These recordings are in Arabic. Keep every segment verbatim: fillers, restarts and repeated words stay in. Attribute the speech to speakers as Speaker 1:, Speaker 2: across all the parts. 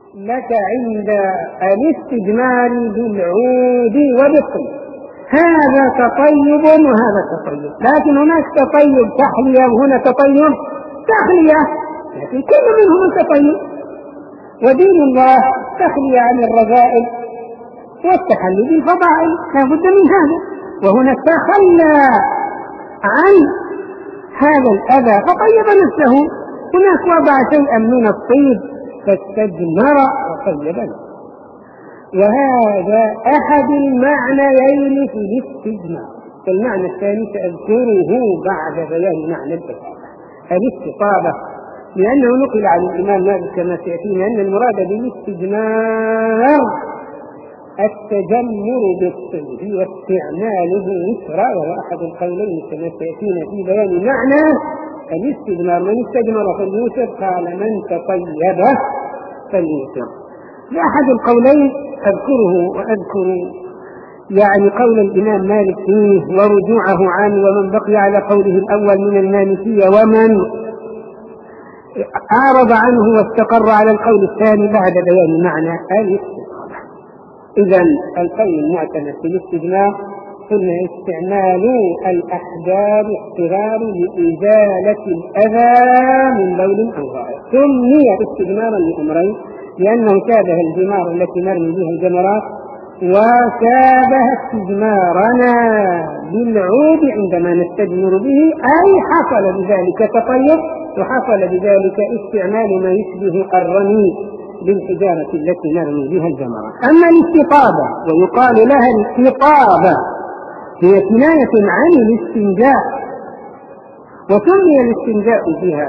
Speaker 1: لك عند الاستجمار بالعود وبالطيب. هذا تطيب وهذا تطيب، لكن هناك تطيب تحلية وهنا تطيب تخلية، لكن كل منهم تطيب. ودين الله تخلية عن الرذائل والتحلي بالفضائل، لا بد من هذا. وهنا تخلى عن هذا الأذى فطيب نفسه، هناك وضع شيئا من الطيب فاستجمر وطيب نفسه. وهذا أحد المعنيين في الاستجمار. والمعنى الثاني سأذكره بعد بيان معنى الاستطابة. الاستطابة لأنه نقل عن الإمام مالك كما سيأتينا أن المراد بالاستجمار التجمر بالطيب واستعماله يسرى، وهو أحد القولين كما سيأتينا في بيان معنى الاستجمار. من استجمر فليوتر، قال من تطيب فليوتر. لأحد القولين أذكره وأذكر يعني قول الإمام مالك فيه ورجوعه عنه، ومن بقي على قوله الأول من المالكية، ومن أعرض عنه واستقر على القول الثاني بعد بيان معنى الاستطابة. إذن القول المعتمد في الاستجمار قلنا استعمال الأحجار اضطرار لإزالة الأذى من بول أو غائط. سمي استجمارا لأمرين، لأنه شابه الجمار التي نرمي بها الجمرات، وشابه استجمارنا بالعود عندما نستجمر به، أي حصل بذلك تطيب وحصل بذلك استعمال ما يشبه الرمي بالحجارة التي نرمي بها الجمرات. أما الاستطابة ويقال لها الاستطابة هي كناية عن الاستنجاء، وسمي الاستنجاء بها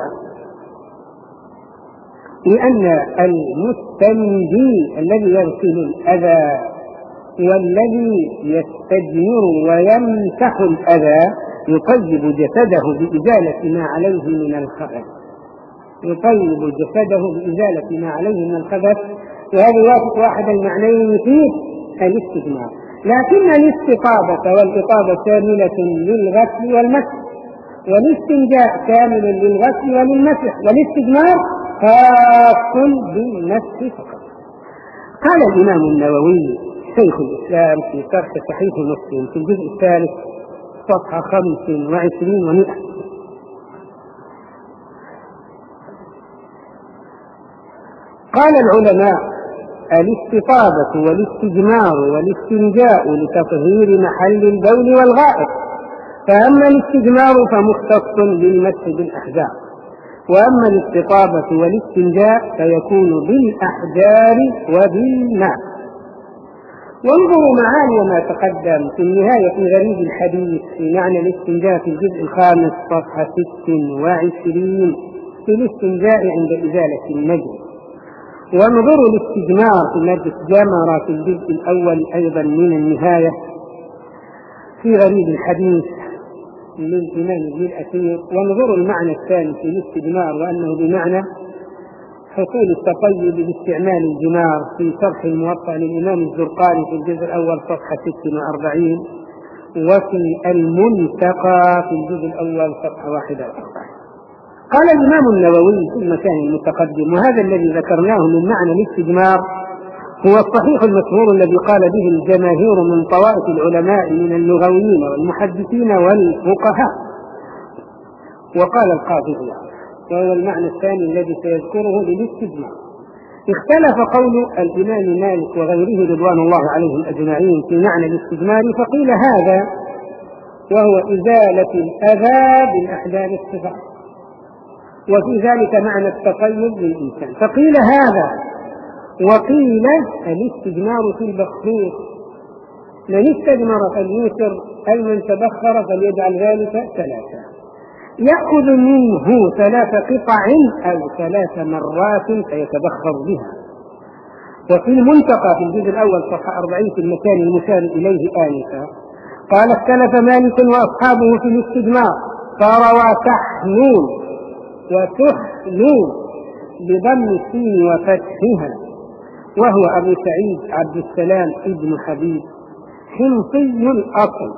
Speaker 1: لأن المستنجي الذي يغسل الأذى والذي يستجمر ويمسح الأذى يطيب جسده بإزالة ما عليه من الخبث، يطيب جسده بإزالة ما عليه من الخبث. وهذا يوافق واحد المعنيين فيه الاستجمار. لكن الاستطابة والإطابة كاملة للغسل والمسح، والاستنجاء كامل للغسل وللمسح، والاستجمار خاص بالمسح فقط. قال الإمام النووي شيخ الإسلام في شرح صحيح مسلم في الجزء الثالث صفحة خمس وعشرين ومئة: قال العلماء: الاستطابة والاستجمار والاستنجاء لتطهير محل البول والغائط، فأما الاستجمار فمختص بالمسح بالأحجار، وأما الاستطابة والاستنجاء فيكون بالأحجار وبالماء. وانظروا معاني ما تقدم في النهاية في غريب الحديث في معنى الاستنجاء في الجزء الخامس صفحة ست وعشرين في الاستنجاء عند إزالة النجس. وانظروا الاستجمار في مادة جمرة في الجزء الأول أيضا من النهاية في غريب الحديث للإمام ابن الأثير. وانظروا المعنى الثاني في الاستجمار وأنه بمعنى حصول التطيب باستعمال الجمار في شرح الموطأ للإمام الزرقاني في الجزء الأول صفحة ست وأربعين، وفي المنتقى في الجزء الأول صفحة واحدة وأربعين. قال الإمام النووي في المكان المتقدم: وهذا الذي ذكرناه من معنى الاستجمار هو الصحيح المشهور الذي قال به الجماهير من طوائف العلماء من اللغويين والمحدثين والفقهاء. وقال القاضي عياض: وهو المعنى الثاني الذي سيذكره للاستجمار. اختلف قول الإمام مالك وغيره رضوان الله عليهم أجمعين في معنى الاستجمار، فقيل هذا وهو إزالة الأذى بالأحجار الصغار، وفي ذلك معنى التطيب للإنسان، فقيل هذا. وقيل الاستجمار في البخور، من استجمر فليوتر، أي من تبخر فليجعل ذلك ثلاثة، يأخذ منه ثلاث قطع أو ثلاث مرات فيتبخر بها. وفي المنتقى في الجزء الأول صفحة أربعين في المكان المشار إليه آنفا قال: اختلف مالك وأصحابه في الاستجمار، فروى تحنون وتحنون بضم السين وفتحها، وهو أبو سعيد عبد السلام ابن حبيب حمصي الأصل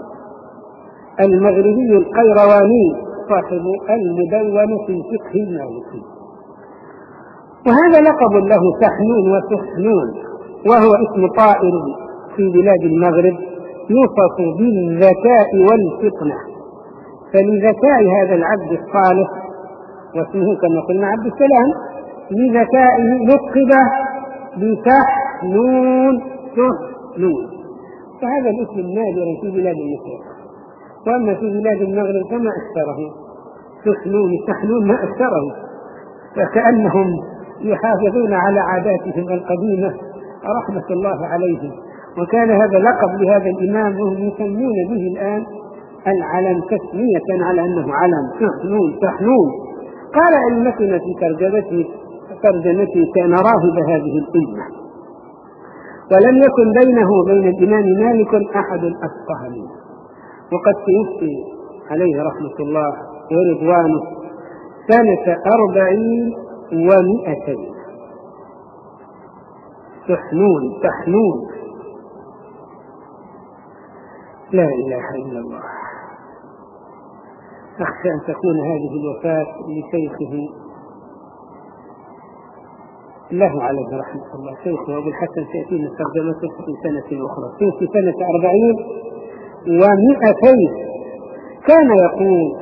Speaker 1: المغربي القيرواني صاحب المدون في فقه المالكي. وهذا لقب له سحنون وسحنون، وهو اسم طائر في بلاد المغرب يوصف بالذكاء والفطنة، فلذكاء هذا العبد الصالح، واسمه كما قلنا عبد السلام، لذكائه لقب بسحنون سحنون، فهذا الاسم النادر في بلاد المشرق. وأما في بلاد المغرب فما أكثره سحنون سحنون، ما أكثره، فكأنهم يحافظون على عاداتهم القديمة رحمة الله عليهم. وكان هذا لقب لهذا الإمام، وهم يسمون به الآن العلم تسمية على أنه علم، سحنون سحنون. قال أئمتنا في ترجمته ترجمته كان راهب هذه الأمة، ولم يكن بينه وبين الإمام مالك أحد أفقه منه، وقد توفي عليه رحمة الله ورضوانه سنة أربعين ومئتين. سحنون سحنون، لا إله إلا الله. أخشى أن تكون هذه الوفاة لشيخه له عليه رحمة الله، شيخه أبو الحسن تأتينا ترجمته في سنة أخرى، في سنة أربعين ومئتين. كان يقول: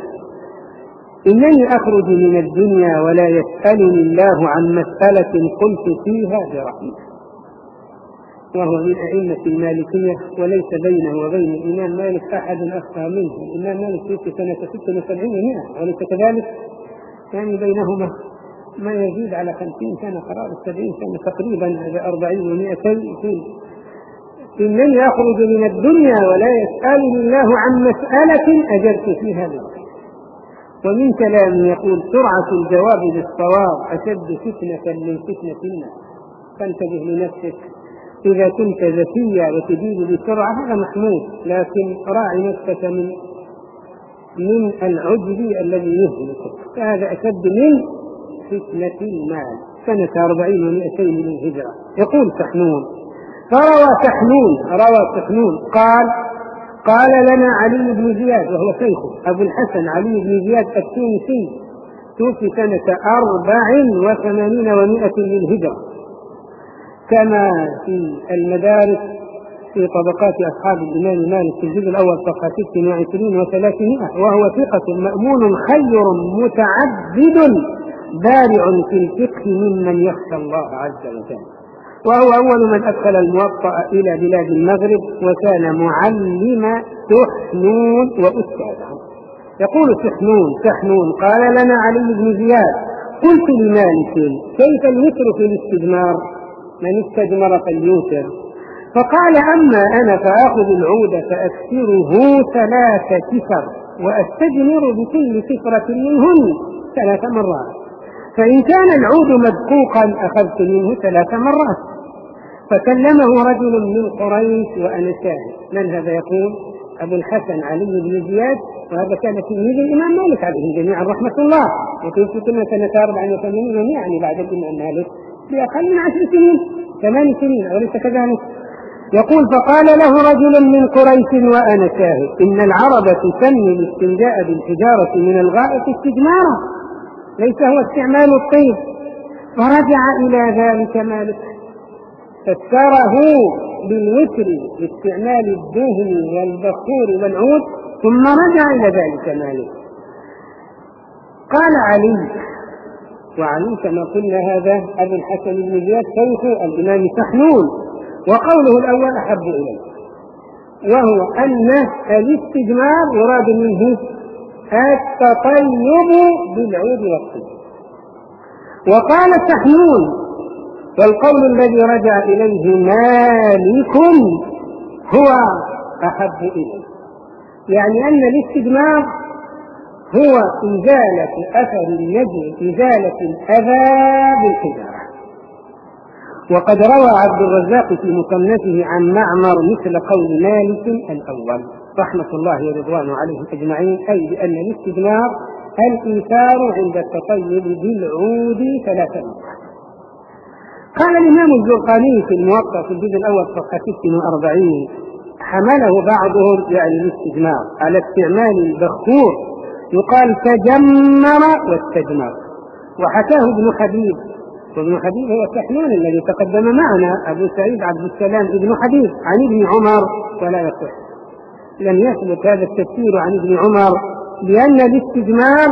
Speaker 1: إنني أخرج من الدنيا ولا يسألني الله عن مسألة قلت فيها برحمته. وهو من أئمة المالكية، وليس بينه وبين الإمام مالك أحد أفقه منه. الإمام مالك في سنة ستة وسبعين ومئة، وليس كذلك؟ يعني بينهما ما يزيد على خمسين سنة، قرابة سبعين سنة تقريبا، هذا أربعين ومئتين. إنني أخرج من الدنيا ولا يسألني الله عن مسألة أجرت فيها برحمته. ومن كلام يقول: سرعة الجواب للصواب أشد فتنة من فتنة الناس. فانتبه لنفسك، إذا كنت ذكيا وتجيب بسرعة هذا محمود، لكن راعي نفسك من من العجب الذي يهلكك، فهذا أشد من فتنة المال. سنة أربعين ومئتين للهجرة. يقول سحنون: فروى سحنون روى سحنون قال: قال لنا علي بن زياد، وهو شيخه أبو الحسن علي بن زياد التونسي، توفي سنة أربع وثمانين ومائة للهجرة، كما في المدارس في طبقات أصحاب الإمام مالك في الجزء الأول صفحة ست وعشرين وثلاثمائة. وهو ثقة مأمون خير متعبد بارع في الفقه ممن يخشى الله عز وجل، وهو أول من أدخل الموطأ إلى بلاد المغرب، وكان معلم سحنون وأستاذه. يقول سحنون سحنون: قال لنا علي بن زياد: قلت لمالك: كيف الوتر في الاستجمار؟ من استجمر فليوتر. فقال: أما أنا فآخذ العود فأكسره ثلاث كسر، وأستجمر بكل كسرة منهن ثلاث مرات، فإن كان العود مدقوقا أخذت منه ثلاث مرات. فكلمه رجل من قريش وأنا شاهد. من هذا؟ يقول أبو الحسن علي بن زياد، وهذا كان تلميذ الإمام مالك عليه جميعا رحمة الله، وفي كنا سنة أربع وثمانين يعني بعد الإمام مالك بأقل من عشر سنين ثمان سنين، أوليس كذلك؟ يقول: فقال له رجل من قريش وأنا شاهد: إن العرب تسمي الاستنجاء بالحجارة من الغائط استجمارا، ليس هو استعمال الطيب. فرجع إلى ذلك مالك فسره بالوتر باستعمال الدهن والبخور والعود، ثم رجع إلى ذلك مالك. قال علي، وعلي كما قلنا هذا أبو الحسن بن زياد شيخ الإمام سحنون، وقوله الأول أحب إليه، وهو أن الاستجمار يراد منه التطيب بالعود والطيب. وقال سحنون: والقول الذي رجع إليه مالك هو أحب إليه، يعني أن الاستجمار هو إزالة أثر النجم، إزالة الأذى بالحجارة. وقد روى عبد الرزاق في مصنفه عن معمر مثل قول مالك الأول رحمة الله ورضوانه عليه أجمعين، أي بأن الاستجمار الإيثار عند التطيب بالعود ثلاث مرات. قال الإمام الزرقاني في الموطأ في الجزء الأول صفحة ست وأربعين: حمله بعضهم يعني الاستجمار على استعمال البخور، يقال تجمر واستجمر. وحكاه ابن حبيب وابن حبيب هو السحنون الذي تقدم معنا، أبو سعيد عبد السلام ابن حبيب عن ابن عمر ولا يصح، لم يثبت هذا التفسير عن ابن عمر، لأن الاستجمار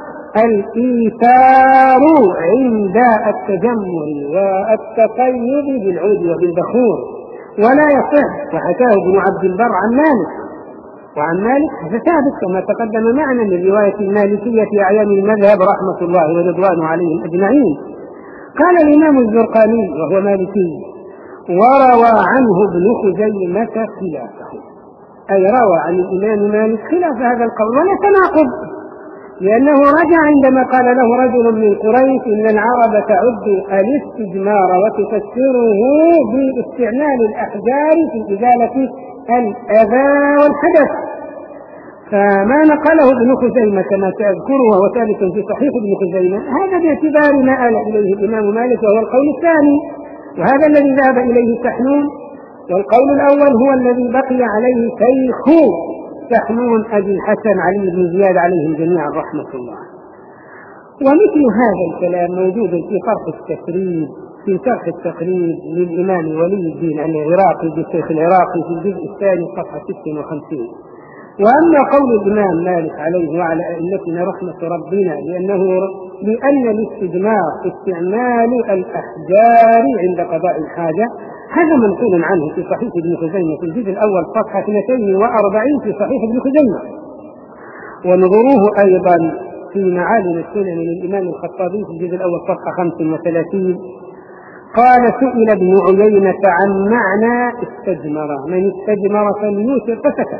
Speaker 1: الإيثار عند التجمر والتطيب بالعود وبالبخور ولا يصح، وحكاه ابن عبد البر عن مالك، وعن مالك فثابت كما تقدم معنا من رواية المالكية أعيان المذهب رحمة الله ورضوانه عليهم أجمعين. قال الإمام الزرقاني وهو مالكي: وروى عنه ابن خزيمة خلافه، أي روى عن الإمام مالك خلاف هذا القول، ولا تناقض، لأنه رجع عندما قال له رجل من قريش إن العرب تعد الاستجمار وتفسره باستعمال الأحجار في إزالة الأذى والحدث، فما نقله ابن خزيمة كما تذكره وهو ثابت في صحيح ابن خزيمة هذا باعتبار ما آل إليه الإمام مالك، وهو القول الثاني، وهذا الذي ذهب إليه سحنون، والقول الأول هو الذي بقي عليه شيخ سحنون أبي الحسن علي بن زياد عليهم جميعا رحمة الله. ومثل هذا الكلام موجود في شرح التقريب في شرح التقريب للإمام ولي الدين العراقي بالشيخ العراقي في الجزء الثاني صفحة ستة وخمسين. وأما قول الإمام مالك عليه وعلى أئمتنا رحمة ربنا لأنه لأن الاستجمار استعمال الأحجار عند قضاء الحاجة، هذا منقول عنه في صحيح ابن خزيمة في الجزء الأول صفحة اثنتين وأربعين في صحيح ابن خزيمة، ونظروه أيضا في معالم السنن للإمام الخطابي في الجزء الأول صفحة خمس وثلاثين. قال: سئل ابن عيينة عن معنى استجمر، من استجمر فليوتر، فسكت،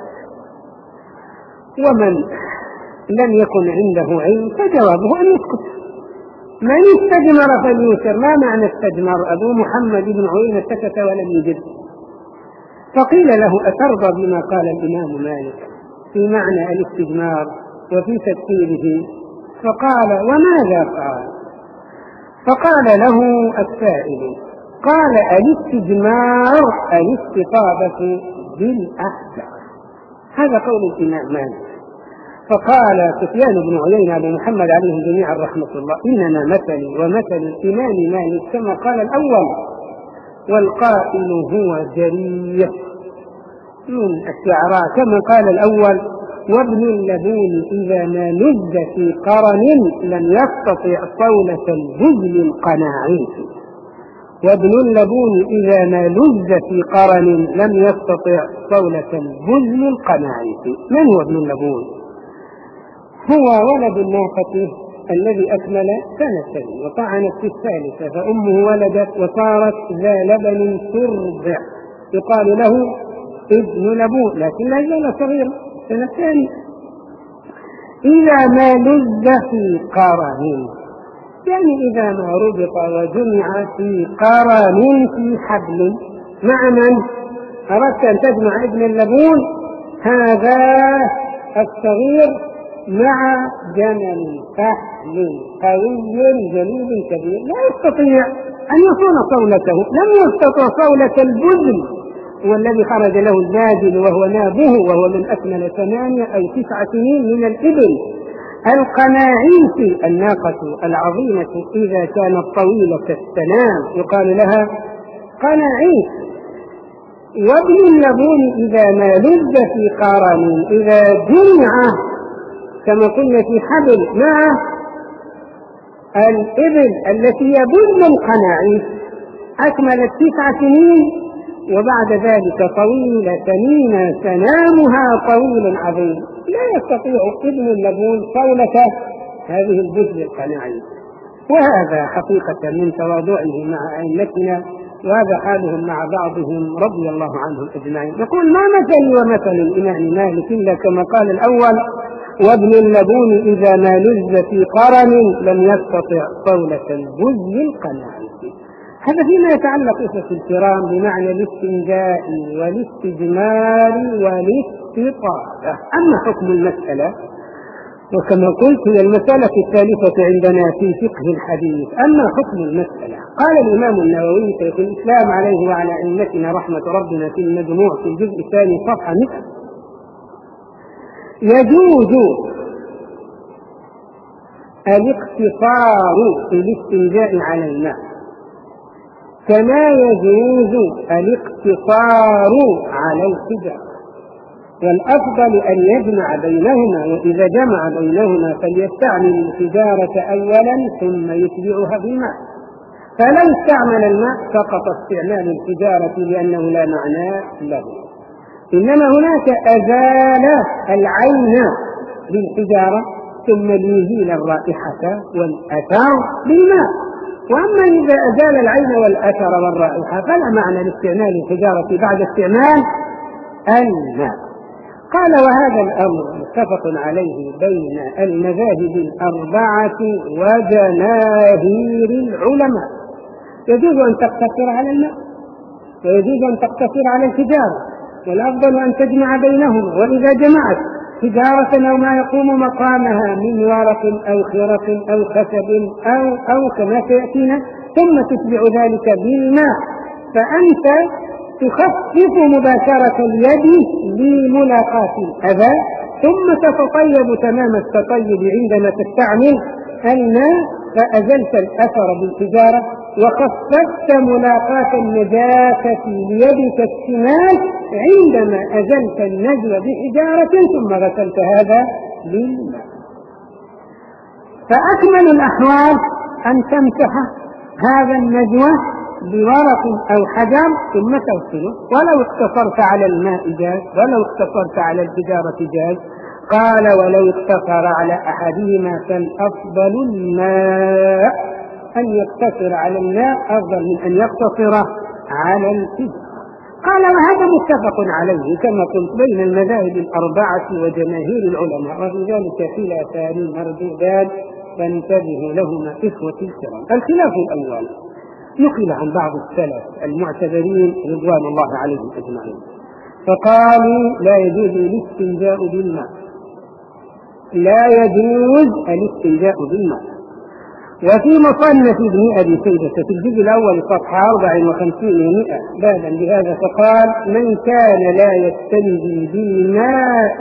Speaker 1: ومن لم يكن عنده علم فجوابه أن يسكت. من استجمر فليوتر، ما معنى استجمر؟ أبو محمد بن عيينة سكت ولم يجب، فقيل له: أترضى بما قال الإمام مالك في معنى الاستجمار وفي تفسيره؟ فقال: وماذا قال؟ فقال له السائل: قال: الاستجمار الاستطابة بالأحجار، هذا قول الإمام مالك. فقال سفيان بن عيينة أبو محمد عليهم جميعا رحمة الله: إننا مثلي ومثل الإمام مالك كما قال الأول، والقائل هو جريح من الشعراء كما قال الأول: وابن اللبون إذا ما لز في قرن لم يستطع صولة البذل القناعيس. وابن اللبون إذا ما لز في قرن لم يستطع صولة البذل القناعيس. من هو ابن اللبون؟ هو ولد الناقة الذي أكمل سنتين وطعنت في الثالثة فأمه ولدت وصارت ذا لبن ترضع، يقال له ابن لبون، لكن لا يزال صغيرا سنتين. إذا ما لز في قرن، يعني إذا ما ربط وجمع في قرن في حبل. مع من أردت أن تجمع ابن اللبون هذا الصغير مع جمل فحل قوي جليل كبير لا يستطيع أن يصون صولته، لم يستطع صولة البذل والذي خرج له الباذل وهو نابه وهو من أكمل ثمانية أو تسع سنين من الإبل. القناعيس الناقة العظيمة إذا كانت طويلة السنام يقال لها قناعيس. وابن اللبون إذا ما لز في قرن، إذا جمع كما قلنا في حبل مع الإبل التي يبذل القناعيس أكملت تسع سنين وبعد ذلك طويلة سنين سنامها طويل عظيم، لا يستطيع ابن اللبون صولة هذه البذل القناعيس. وهذا حقيقة من تواضعه مع أئمتنا، وهذا حالهم مع بعضهم رضي الله عنهم أجمعين. يقول: ما مثلي ومثل الإمام مالك إلا كما قال الأول: وابن اللبون إذا ما لز في قرن لم يستطع صولة البذل القناعيس. هذا فيما يتعلق في الكرام بمعنى الاستنجاء والاستجمار والاستطابة. أما حكم المسألة وكما قلت هي المسألة الثالثة عندنا في فقه الحديث. أما حكم المسألة قال الإمام النووي شيخ الإسلام عليه وعلى أئمتنا رحمة ربنا في المجموع في الجزء الثاني صفحة مئة: يجوز الاقتصار في الاستنجاء على الماء كما يجوز الاقتصار على التجارة، والأفضل أن يجمع بينهما، وإذا جمع بينهما فليستعمل التجارة أولا ثم يتبعها بالماء. فلو استعمل الماء سقط استعمال التجارة لأنه لا معنى له. إنما هناك أزال العين بالتجارة ثم ليزيل الرائحة والأثر بالماء. وأما إذا أزال العين والأثر والرائحة فلا معنى لاستعمال التجارة بعد استعمال الماء. قال وهذا الأمر متفق عليه بين المذاهب الأربعة وجماهير العلماء. يجوز أن تقتصر على الماء ويجوز أن تقتصر على التجارة، والأفضل أن تجمع بينهما. وإذا جمعت تجارة أو ما يقوم مقامها من ورق أو خرق أو خشب أو, أو كما سيأتينا ثم تتبع ذلك بالماء، فأنت تخفف مباشرة اليد لملاقاة الأذى، ثم تتطيب تمام التطيب عندما تستعمل الماء، فأزلت الأثر بالتجارة وخففت ملاقاة النجاسة ليدك الشمال عندما أزلت النجوى بحجارة ثم غسلت هذا بالماء. فأكمل الأحوال أن تمسح هذا النجوى بورق أو حجر ثم تغسله، ولو اقتصرت على الماء جاز، ولو اقتصرت على الحجارة جاز. قال ولو اقتصر على أحدهما فالأفضل الماء، أن يقتصر على الماء أفضل من أن يقتصر على الحجارة. قال وهذا متفق عليه كما قلت بين المذاهب الأربعة وجماهير العلماء، وفي ذلك خلافان مردودان فانتبهوا لهما إخوة الكرام. الخلاف الأول نقل عن بعض السلف المعتبرين رضوان الله عليهم أجمعين، فقالوا لا يجوز الاستنجاء بالماء، لا يجوز الاستنجاء بالماء. وفي مصنف ابن أبي شيبة في الجزء الأول صفحة أربع وخمسين ومئة بابا بهذا فقال من كان لا يستنجي بالماء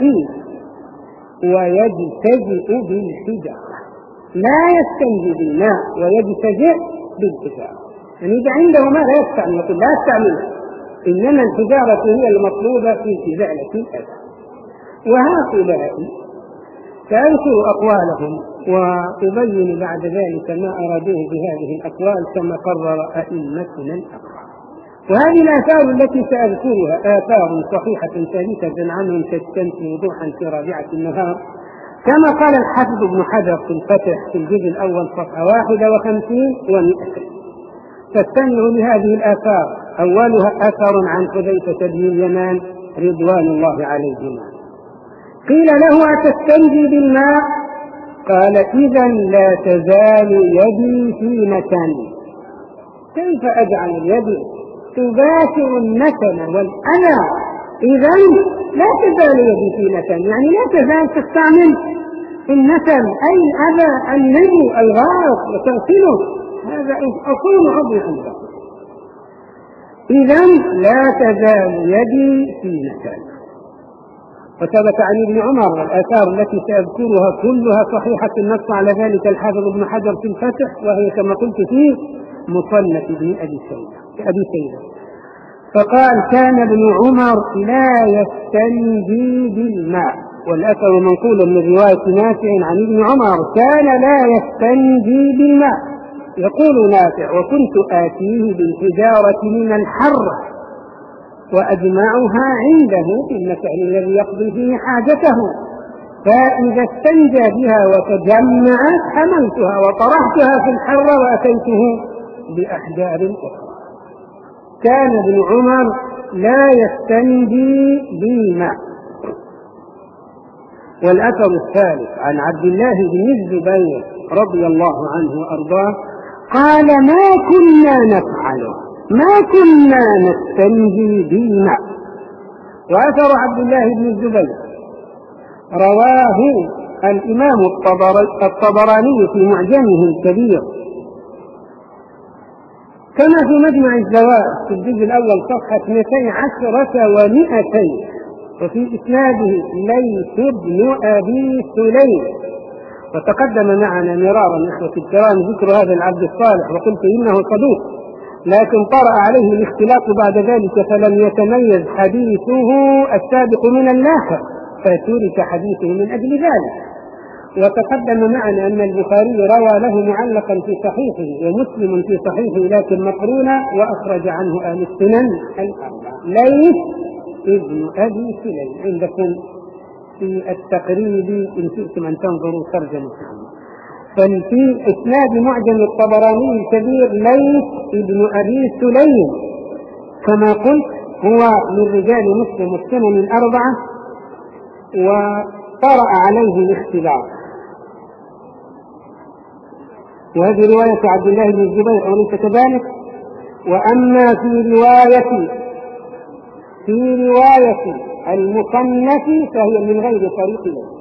Speaker 1: ويجتزئ بالحجارة، لا يستنجي بالماء ويجتزئ بالحجارة، يعني إذا عنده ماء لا يستعمل، يقول لا استعمله، إنما الحجارة هي المطلوبة في إزالة الأذى. وهؤلاء سأذكر أقوالهم وأبين بعد ذلك ما أرادوه بهذه الأقوال كما قرر أئمتنا الأقوال. وهذه الآثار التي سأذكرها آثار صحيحة ثابتة عنهم كالشمس وضوحا في رابعة النهار، كما قال الحافظ ابن حجر في الفتح في الجزء الأول صفحة واحدة وخمسين ومئتين. فاستمعوا لهذه الآثار. أولها أثر عن حذيفة بن اليمان رضوان الله عليهما، قيل له أتستنجي بالماء؟ قال إذا لا تزال يدي في مكان. كيف أجعل اليد تباشر النتن والأذى؟ إذا لا تزال يدي في مكان، يعني لا تزال تستعمل النتن أي أذى النجو الغائط وتغسله، هذا أصول عضو عندك. إذا لا تزال يدي في مكان. وثبت عن ابن عمر والآثار التي سأذكرها كلها صحيحة النص على ذلك الحافظ ابن حجر في الفتح، وهي كما قلت فيه مصنف ابن أبي شيبة. فقال كان ابن عمر لا يستنجي بالماء، والأثر منقول من رواية نافع عن ابن عمر كان لا يستنجي بالماء. يقول نافع وكنت آتيه بالحجارة من الحر وأجمعها عنده في المكان الذي يقضي فيه حاجته، فإذا استنجى بها وتجمعت حملتها وطرحتها في الحر وأتيته بأحجار أخرى. كان ابن عمر لا يستنجي بالماء. والأثر الثالث عن عبد الله بن الزبير رضي الله عنه وأرضاه قال ما كنا نفعله، ما كنا نستنجي بالماء. وأثر عبد الله بن الزبير رواه الإمام الطبراني في معجمه الكبير، كما في مجمع الزوائد في الجزء الأول صفحة اثنتي عشرة ومئتين، وفي إسناده ليث بن أبي سليم. وتقدم معنا مرارا إخوة الكرام ذكر هذا العبد الصالح وقلت إنه صدوق، لكن طرأ عليه الاختلاط بعد ذلك فلم يتميز حديثه السابق من اللاحق فترك حديثه من أجل ذلك. وتقدم معنا أن البخاري روى له معلقا في صحيحه ومسلم في صحيحه لكن مقرونا، وأخرج عنه أهل السنن الأربعة. ليث ابن أبي سليم عندكم في التقريب إن شئتم أن تنظروا ترجمة. ففي إسناد معجم الطبراني الكبير ليث ابن أبي سليم كما قلت هو من رجال مسلم السنن الأربعة، وطرأ عليه الاختلاط. وهذه رواية عبد الله بن الزبير أوليس كذلك؟ وأما في رواية في رواية المصنف فهي من غير طريق ليث.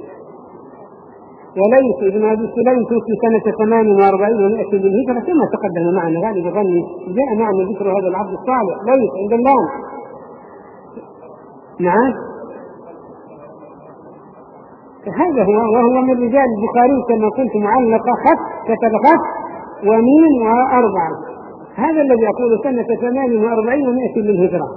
Speaker 1: وليث ابن أبي سليم توفي سنة ثمان وأربعين ومائة للهجرة كما تقدم معنا غالب ظني جاء معنا ذكر هذا العبد الصالح ليث عند الله. نعم هذا هو، وهو من رجال البخاري كما قلت معلقة خط كتب خط ومين وأربعة. هذا الذي أقول سنة ثمان وأربعين ومائة للهجرة.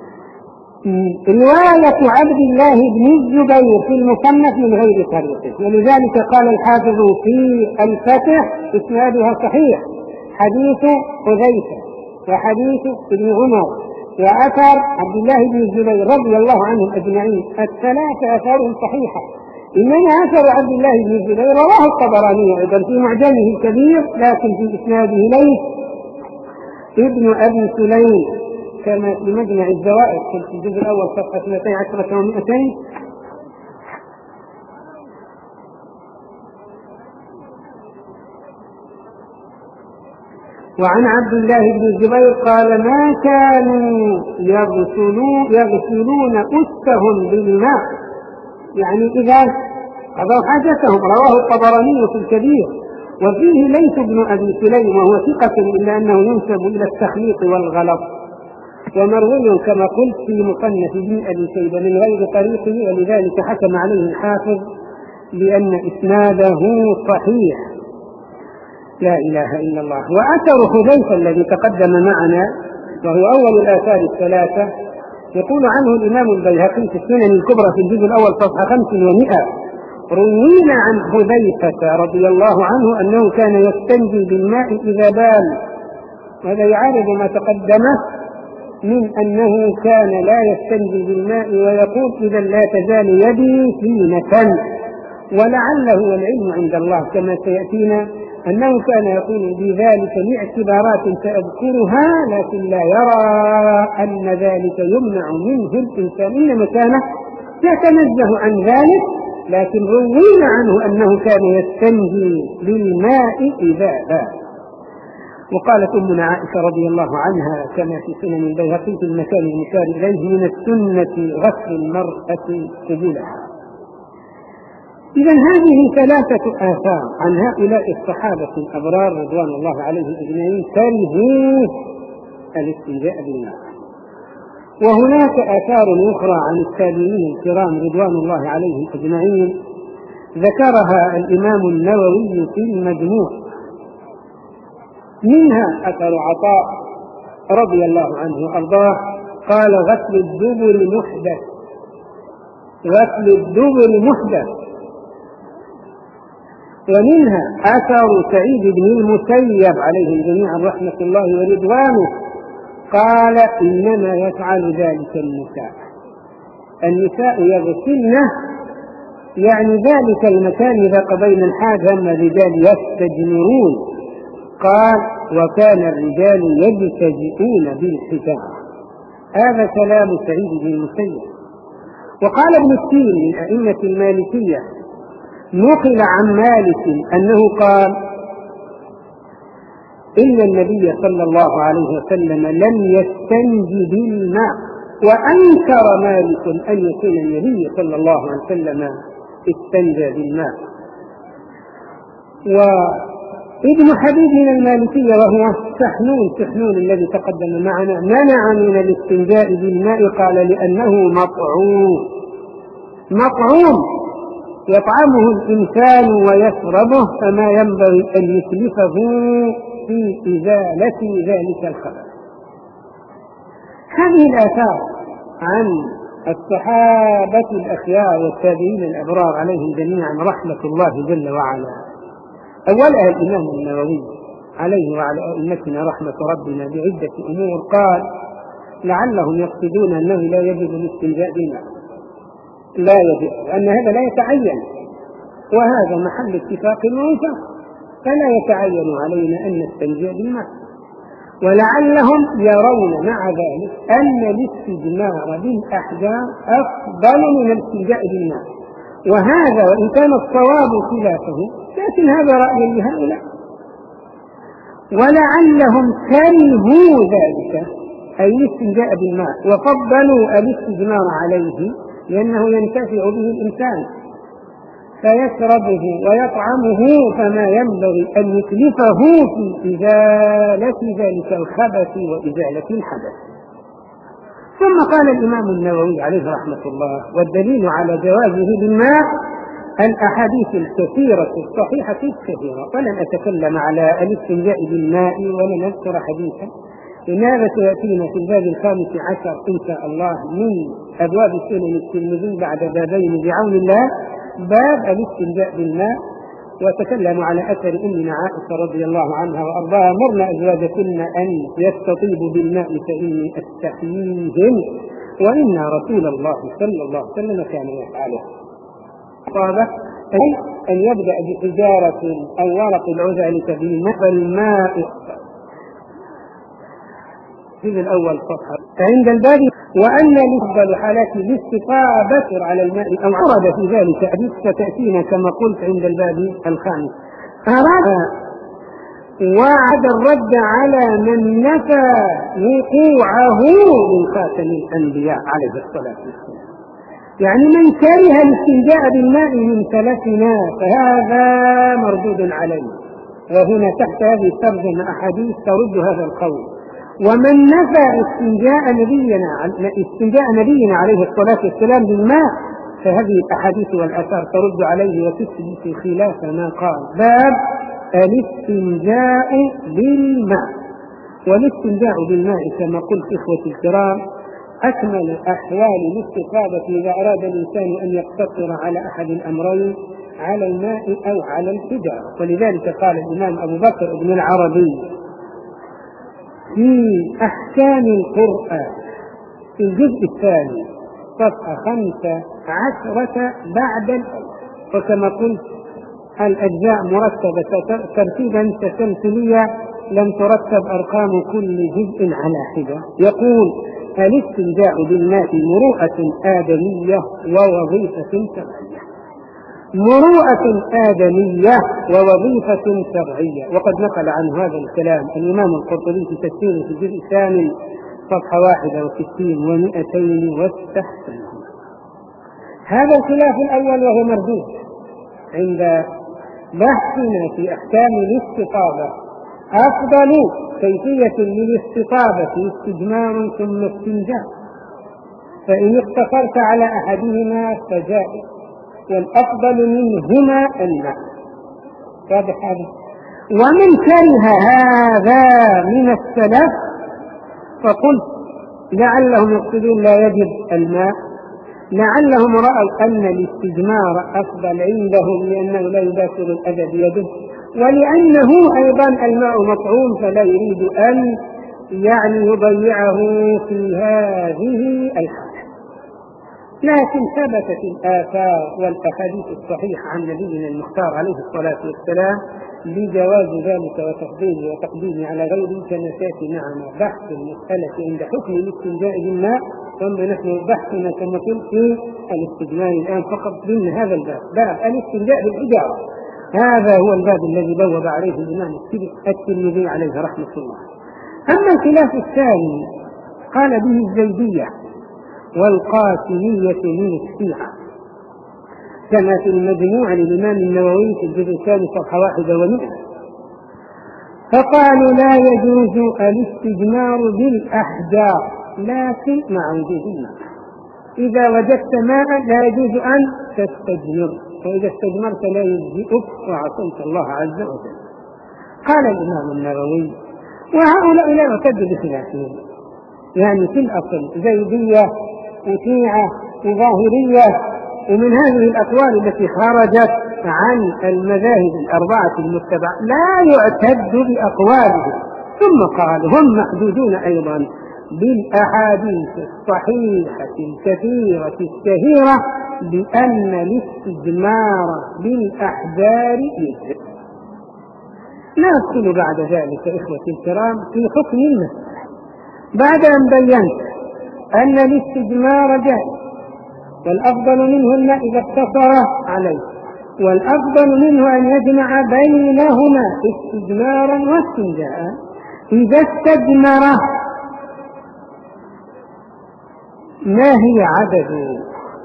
Speaker 1: رواية عبد الله بن الزبير في المصنف من غير طريقه، ولذلك قال الحافظ في الفتح إسنادها صحيح حديث حذيفة وحديث ابن عمر وأثر عبد الله بن الزبير رضي الله عنهم أجمعين الثلاثة أثارهم صحيحة. إنما أثر عبد الله بن الزبير رواه الطبراني أيضا في معجمه الكبير لكن في إسناده ليث ابن أبي سليم كما في مجمع الزوائد في الجزء الأول صفحة اثنتي عشرة ومئتين. وعن عبد الله بن الزبير قال ما كانوا يغسلون, يغسلون أسهم بالماء، يعني إذا قضوا حاجتهم. رواه الطبراني في الكبير. وفيه ليث بن أبي سليم وهو ثقة إلا أنه ينسب إلى التخليط والغلط، ومروي كما قلت في مصنف ابن أبي شيبة من غير طريقه، ولذلك حكم عليه الحافظ بأن إسناده صحيح. لا إله إلا الله. وأثر حذيفة الذي تقدم معنا وهو أول الآثار الثلاثة يقول عنه الإمام البيهقي في السنن الكبرى في الجزء الأول صفحة خمس ومئة روينا عن حذيفة رضي الله عنه أنه كان يستنجي بالماء إذا بال. وهذا يعارض ما تقدمه من أنه كان لا يستنجي بالماء ويقول إذا لا تزال يدي طينة، ولعله والعلم عند الله كما سيأتينا أنه كان يقول بذلك لاعتبارات سأذكرها لكن لا يرى أن ذلك يمنع منه الإنسان، إنما كان يتنزه عن ذلك. لكن روينا عنه أنه كان يستنجي بالماء إذا بال. وقالت أمنا عائشة رضي الله عنها كما في سنن البيهقي في المكان المشار إليه من السنة غسل المرأة قبولها. إذا هذه ثلاثة آثار عن هؤلاء الصحابة الأبرار رضوان الله عليهم أجمعين كرهوا الاستنجاء بالماء. وهناك آثار أخرى عن التابعين الكرام رضوان الله عليهم أجمعين ذكرها الإمام النووي في المجموع، منها أثر عطاء رضي الله عنه وأرضاه قال غسل الدبر محدث، غسل الدبر محدث. ومنها أثر سعيد بن المسيب عليه جميعا رحمة الله ورضوانه قال إنما يفعل ذلك النساء، النساء يغسلن يعني ذلك المكان إذا قضينا الحاجة أما الرجال يستجمرون. قال وكان الرجال يجتزئون بالحجارة. هذا كلام سعيد بن المسيب. وقال ابن السين من أئمة المالكية نقل عن مالك أنه قال إن النبي صلى الله عليه وسلم لم يستنج بالماء، وأنكر مالك أن يكون النبي صلى الله عليه وسلم استنجى بالماء. وابن حبيب من المالكية وهو سحنون سحنون الذي تقدم معنا منع من الاستنجاء بالماء، قال لأنه مطعوم مطعوم يطعمه الإنسان ويشربه فما ينبغي أن يتلفه في إزالة ذلك الخبث. هذه الآثار عن الصحابة الأخيار والتابعين الأبرار عليهم جميعا رحمة الله جل وعلا. أولها الإمام النووي عليه وعلى أئمتنا رحمة ربنا بعدة أمور. قال: لعلهم يقصدون أنه لا يجب الاستنجاء بالماء، لا يجب، أن هذا لا يتعين، وهذا محل اتفاق ووفاق، فلا يتعين علينا أن نستنجي بالماء. ولعلهم يرون مع ذلك أن الاستجمار بالأحجار أفضل من الاستنجاء بالماء، وهذا وإن كان الصواب خلافه لكن هذا رأي لهؤلاء. ولعلهم كرهوا ذلك أي الاستنجاء بالماء وفضلوا الاستجمار عليه لأنه ينتفع به الإنسان فيشربه ويطعمه، فما ينبغي أن يتلفه في إزالة ذلك الخبث وإزالة الحدث. ثم قال الإمام النووي عليه رحمة الله: والدليل على جوازه بالماء الأحاديث الكثيرة الصحيحة الكثيرة. ولن أتكلم على الاستنجاء بالماء ولن أذكر حديثا، لماذا سيأتينا في الباب الخامس عشر إن شاء الله من أبواب سنن الترمذي بعد بابين بعون الله، باب الاستنجاء بالماء. وتكلم على أثر أمنا عائشة رضي الله عنها وأرضاها: مرنا أزواجكن أن يستطيبوا بالماء فإني أستحييهم وإن رسول الله صلى الله عليه وسلم كان يفعله. قال: أي أن يبدأ بحجارة أو ورق العزلة بالماء فالماء في الأول صفحة عند الباب. وأن لأفضل حالات الاستطابة على الماء أو عرض في ذلك حديث ستأتينا كما قلت عند الباب الخامس. أراد وعد الرد على من نفى وقوعه من خاتم الأنبياء عليه الصلاة والسلام، يعني من كره الاستنجاء بالماء من سلفنا فهذا مردود عليه. وهنا تحت هذه الترجمة أحاديث ترد هذا القول. ومن نفى استنجاء نبينا استنجاء نبينا عليه الصلاة والسلام بالماء فهذه الأحاديث والآثار ترد عليه وتثبت خلاف ما قال. باب الاستنجاء بالماء. والاستنجاء بالماء كما قلت إخوتي الكرام أكمل أحوال الاستفادة إذا أراد الإنسان أن يقتصر على أحد الأمرين، على الماء أو على الحجارة. ولذلك قال الإمام أبو بكر بن العربي في أحكام القرآن في الجزء الثاني صفحة خمسة عشرة بعد الألف، وكما قلت الأجزاء مرتبة ترتيبا تسلسليا لم ترتب أرقام كل جزء على حدة. يقول: الاستنجاء بالماء مروءة آدمية ووظيفة شرعية. مروءة آدمية ووظيفة شرعية. وقد نقل عن هذا الكلام الإمام القرطبي في تفسيره في الجزء الثامن صفحة واحدة وستين ومئتين واستحسن. هذا الخلاف الأول وهو مردود عند بحثنا في أحكام الاستطابة. أفضل كيفية للاستطابة استجمار ثم استنجاء، فإن اقتصرت على أحدهما فجائز، والأفضل منهما الماء. واضح هذا؟ ومن كره هذا من السلف فقلت لعلهم يقصدون لا يجب الماء، لعلهم رأوا أن الاستجمار أفضل عندهم لأنه لا يباشر الأذى بيده، ولأنه أيضا الماء مطعوم فلا يريد أن يعني يضيعه في هذه الحالة. لكن ثبتت الآثار والأحاديث الصحيحة عن نبينا المختار عليه الصلاة والسلام بجواز ذلك وتفضيله وتقديمه على غيره، كما سيأتي معنا بحث المسألة عند حكم الاستنجاء بالماء. ثم نحن بحثنا كما قلت في الاستجمار الآن فقط ضمن هذا الباب، باب الاستنجاء بالحجارة. هذا هو الباب الذي بوب عليه الإمام الترمذي عليه رحمة الله. أما الخلاف الثاني قال به الزيدية والقاسمية من الشيعة، كما في المجموع للإمام النووي في الجزء الثاني صفحة واحدة ومئة. فقالوا لا يجوز الاستجمار بالأحجار لكن مع وجود الماء. إذا وجدت ماء لا يجوز أن تستجمر، وإذا استجمرت لا يجزئك وعصيت الله عز وجل. قال الإمام النووي: وهؤلاء لا يعتد بخلافهم، يعني في الأصل زيدية وشيعة وظاهرية، ومن هذه الأقوال التي خرجت عن المذاهب الأربعة المتبعة لا يعتد بأقوالهم. ثم قال هم محدودون أيضا بالأحاديث الصحيحة الكثيرة الشهيرة بأن الاستجمار بالأحجار يجب. ندخل بعد ذلك إخوتي الكرام في حكم المسألة بعد أن بينت أن الاستجمار جائز، والأفضل منه إذا اقتصر عليه، والأفضل منه أن يجمع بينهما استجمارا واستنجاء. إذا استجمر ما هي عدد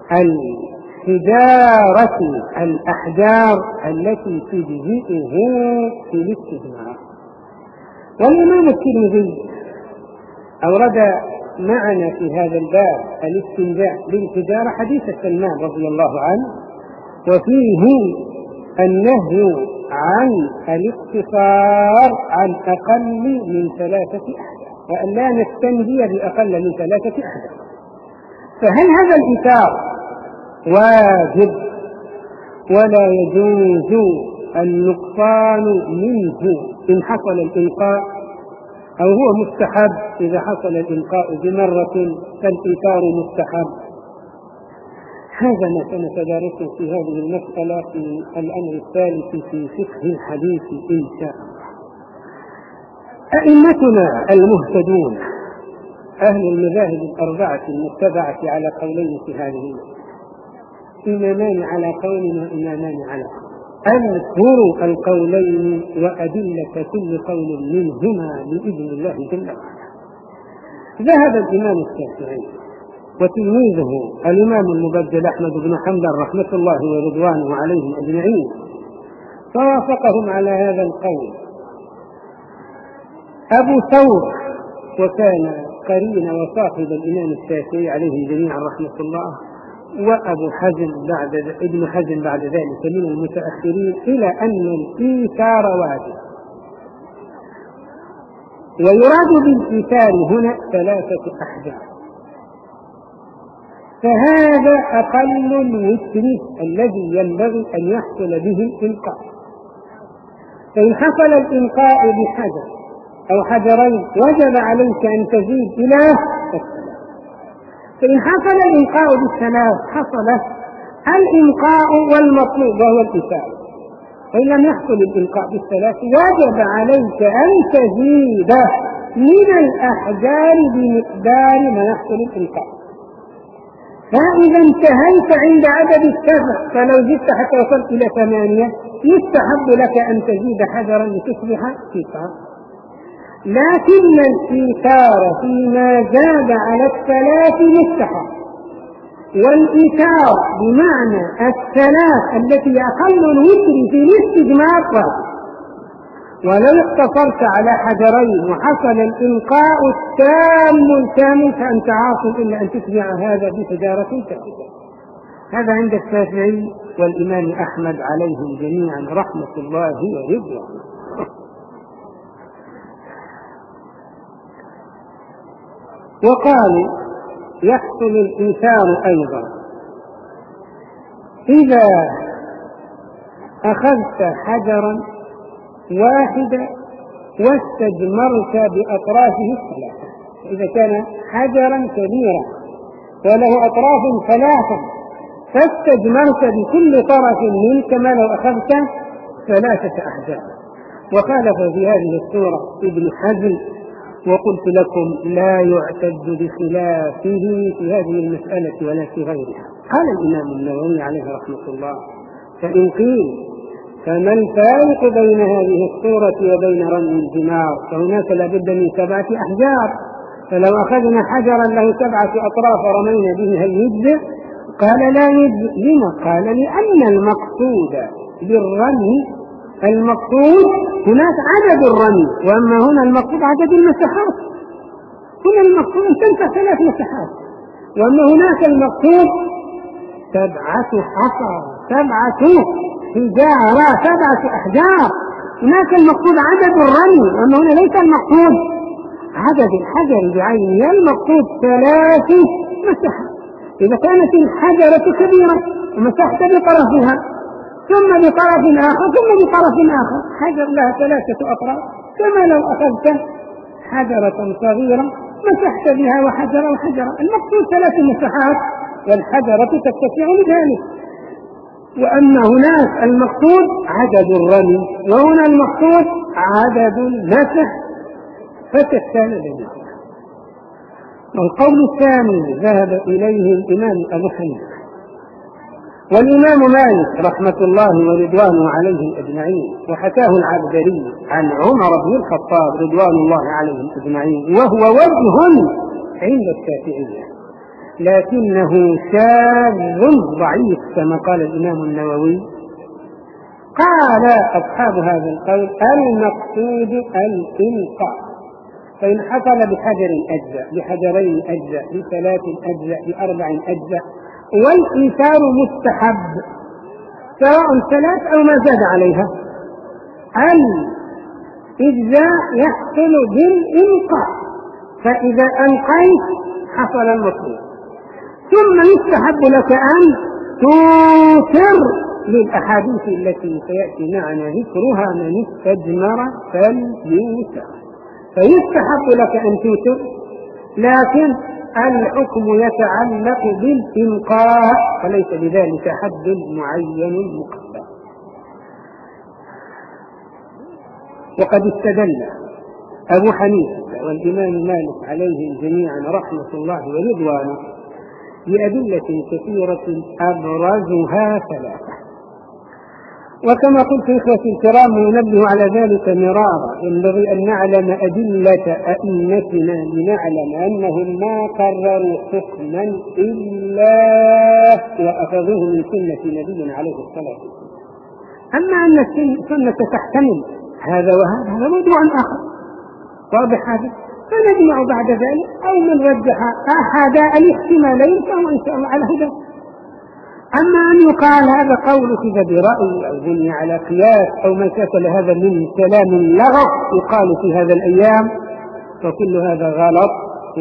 Speaker 1: الحجارة الأحجار التي تجزئه في الاستجمار؟ والإمام الترمذي أورد معنا في هذا الباب الاستنجاء بالحجارة حديث سلمان رضي الله عنه، وفيه النهي عن الاقتصار عن أقل من ثلاثة أحجار، وأن لا نستنجي بأقل من ثلاثة أحجار. فهل هذا الإيثار واجب ولا يجوز النقصان منه إن حصل الإنقاء، أو هو مستحب إذا حصل الإنقاء بمرة فالإيثار مستحب؟ هذا ما سنتدارسه في هذه المسألة في الأمر الثالث في فقه الحديث إن شاء الله. أئمتنا المهتدون أهل المذاهب الأربعة المتبعة على قولين في هذه إمامان على قول وإمامان على قول. أذكر القولين وأدلة كل قول منهما بإذن الله جل وعلا. ذهب الإمام الشافعي وتلميذه الإمام المبجل أحمد بن حنبل رحمة الله ورضوانه عليهم أجمعين، فوافقهم على هذا القول أبو ثور، وكان قرين وصاحب الإمام الشافعي عليه جميعا رحمة الله، وأبو حزم بعد ابن حزم بعد ذلك من المتأخرين، إلى أن الإيثار واجب. ويراد بالإيثار هنا ثلاثة أحجار، فهذا أقل الوتر الذي ينبغي أن يحصل به الإنقاء. فإن حصل الإنقاء بحجر أو حجرين وجب عليك أن تزيد إلى الثلاث. فإن حصل الإنقاء بالثلاث حصل الإنقاء والمطلوب وهو الإيثار. وإن لم يحصل الإنقاء بالثلاث وجب عليك أن تزيد من الأحجار بمقدار ما يحصل الإنقاء. فإذا انتهيت عند عدد السبع، فلو زدت حتى وصلت إلى ثمانية يستحب لك أن تزيد حجرا لتصبح تسعة. لكن الإيثار فيما زاد على الثلاث مستحب، والإيثار بمعنى الثلاث التي أقل الوتر في الاستجمار واجب. ولو اقتصرت على حجرين وحصل الإنقاء التام الكامل فأنت عاصم إلا أن تتبع هذا بحجارة كاملة. هذا عند الشافعي والإمام أحمد عليهم جميعا رحمة الله ورضوانه. وقالوا يحصل الإيثار أيضا إذا أخذت حجرا واحدة واستجمرت بأطرافه الثلاثة. إذا كان حجرا كبيرا وله أطراف ثلاثة فاستجمرت بكل طرف منه كما لو أخذت ثلاثة أحجار. وخالف في هذه الصورة ابن حزم، وقلت لكم لا يعتد بخلافه في هذه المسألة ولا في غيرها. قال الإمام النووي عليه رحمة الله: فإن قيل فما الفارق بين هذه الصورة وبين رمي الجمار؟ فهناك لابد من سبعة أحجار، فلو أخذنا حجرا له سبعة أطراف ورمينا به هل يجزئ؟ قال لا يجزئ. لما؟ قال لأن المقصود بالرمي المقصود هناك عدد الرمي، وأما هنا المقصود عدد المساحات. هنا المقصود تنفع ثلاث مساحات، وأما هناك المقصود سبعة حصى سبعة حجارة سبعة أحجار. هناك المقصود عدد الرمي، وأما هنا ليس المقصود عدد الحجر بعينه المقصود ثلاث مساحات. إذا كانت الحجرة كبيرة ومسحت بطرفها ثم بطرف آخر ثم بطرف آخر، حجر لها ثلاثة أطراف، كما لو أخذت حجرة صغيرة مسحت بها وحجرة وحجرة. المقصود ثلاث مساحات والحجرة تتسع لذلك. وأن هناك المقصود عدد الرمي وهنا المقصود عدد المسح فتتسال لذلك. والقول الثاني ذهب إليه الإمام أبو حنيفة والإمام مالك رحمة الله ورضوانه عليهم أجمعين، وحكاه العبدري عن عمر بن الخطاب رضوان الله عليهم أجمعين، وهو وجه عند الشافعية لكنه شاذ ضعيف كما قال الإمام النووي. قال أصحاب هذا القول المقصود الإلقاء، فإن حصل بحجر أجزاء، بحجرين أجزاء، بثلاث أجزاء، بأربع أجزاء، والإيثار مستحب سواء ثلاث أو ما زاد عليها. الإجزاء يحصل بالإلقاء، فإذا ألقيت حصل المطلوب. ثم يستحب لك أن توتر للأحاديث التي سيأتي معنا ذكرها من استجمر فليوتر، فيستحب لك أن توتر، لكن الحكم يتعلق بالإلقاء وليس بذلك حد معين مقدر. وقد استدل أبو حنيفة والإمام مالك عليهم جميعا رحمة الله ورضوانه بأدلة كثيرة أبرزها ثلاثة. وكما قلت إخوتي الكرام وننبه على ذلك مرارا، ينبغي أن نعلم أدلة أئمتنا لنعلم أنهم ما قرروا حكما إلا وأخذوه من سنة نبينا عليه الصلاة والسلام. أما أن السنة تحتمل هذا وهذا هذا موضوع آخر واضح هذا، فنجمع بعد ذلك أو من رجح أحد الاحتمالين فهو إن شاء الله على هدى. أما أن يقال هذا قول كذا برأي أو بني على قياس أو ما شكل هذا من كلام لغط يقال في هذا الأيام، فكل هذا غلط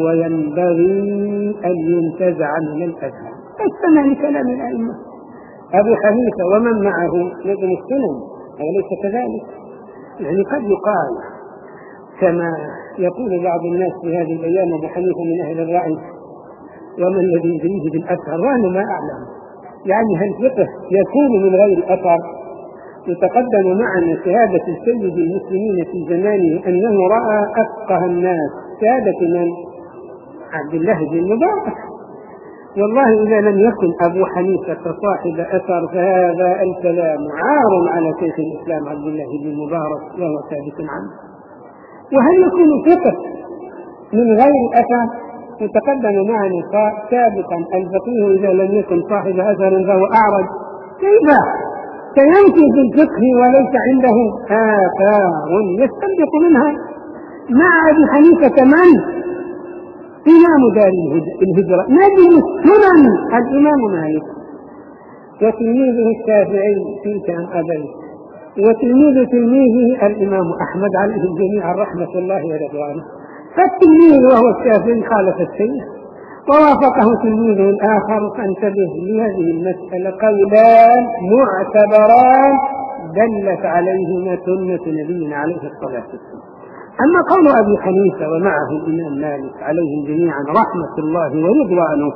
Speaker 1: وينبغي أن ينتزع من الأذهان. استمع لكلام الأئمة أبو حنيفة ومن معه نجم السنن، وليس كذلك. يعني قد يقال كما يقول بعض الناس في هذه الأيام أبو حنيفة من أهل الرأي وما الذي يدريه بالأثر، وأنا ما أعلم. يعني هل فقه يكون من غير أثر؟ يتقدم معنا شهادة السيد المسلمين في زمانه أنه رأى أفقه الناس شهادة من عبد الله بن المبارك. والله إذا لم يكن أبو حنيفة صاحب أثر فهذا الكلام عار على شيخ الإسلام عبد الله بن المبارك وهو ثابت عنه. وهل يكون فقه من غير أثر؟ يتقدم معنا سابقا الفقيه إذا لم يكن صاحب أثر فهو أعرج. كيف سينفي في الفقه وليس عنده آثار يستنبط منها؟ مع أبي حنيفة من إمام دار الهجرة نجم السنن الإمام مالك، وتلميذه الشافعي تلك أن أبيت، وتلميذ تلميذه الإمام أحمد عليه الجميع رحمة الله ورضوانه. فالتلميذ وهو الشافعي خالف الشيخ ووافقه تلميذه الآخر. فانتبه لهذه المسألة، قولان معتبران دلت عليهما سنة نبينا عليه الصلاة والسلام. أما قول أبي حنيفة ومعه الإمام مالك عليهم جميعا رحمة الله ورضوانه،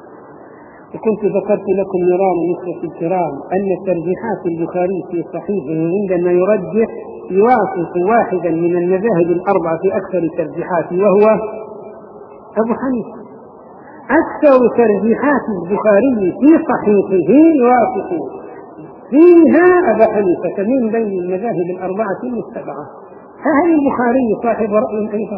Speaker 1: وكنت ذكرت لكم مرارا نسبة الكرام أن ترجيحات البخاري في صحيحه عندما يرجح يوافق واحدا من المذاهب الأربعة في أكثر ترجيحاته وهو أبو حنيفة. أكثر ترجيحات البخاري في صحيحه يوافق فيها أبو حنيفة من بين المذاهب الأربعة المتبعة. فهل البخاري صاحب رأي أيضا؟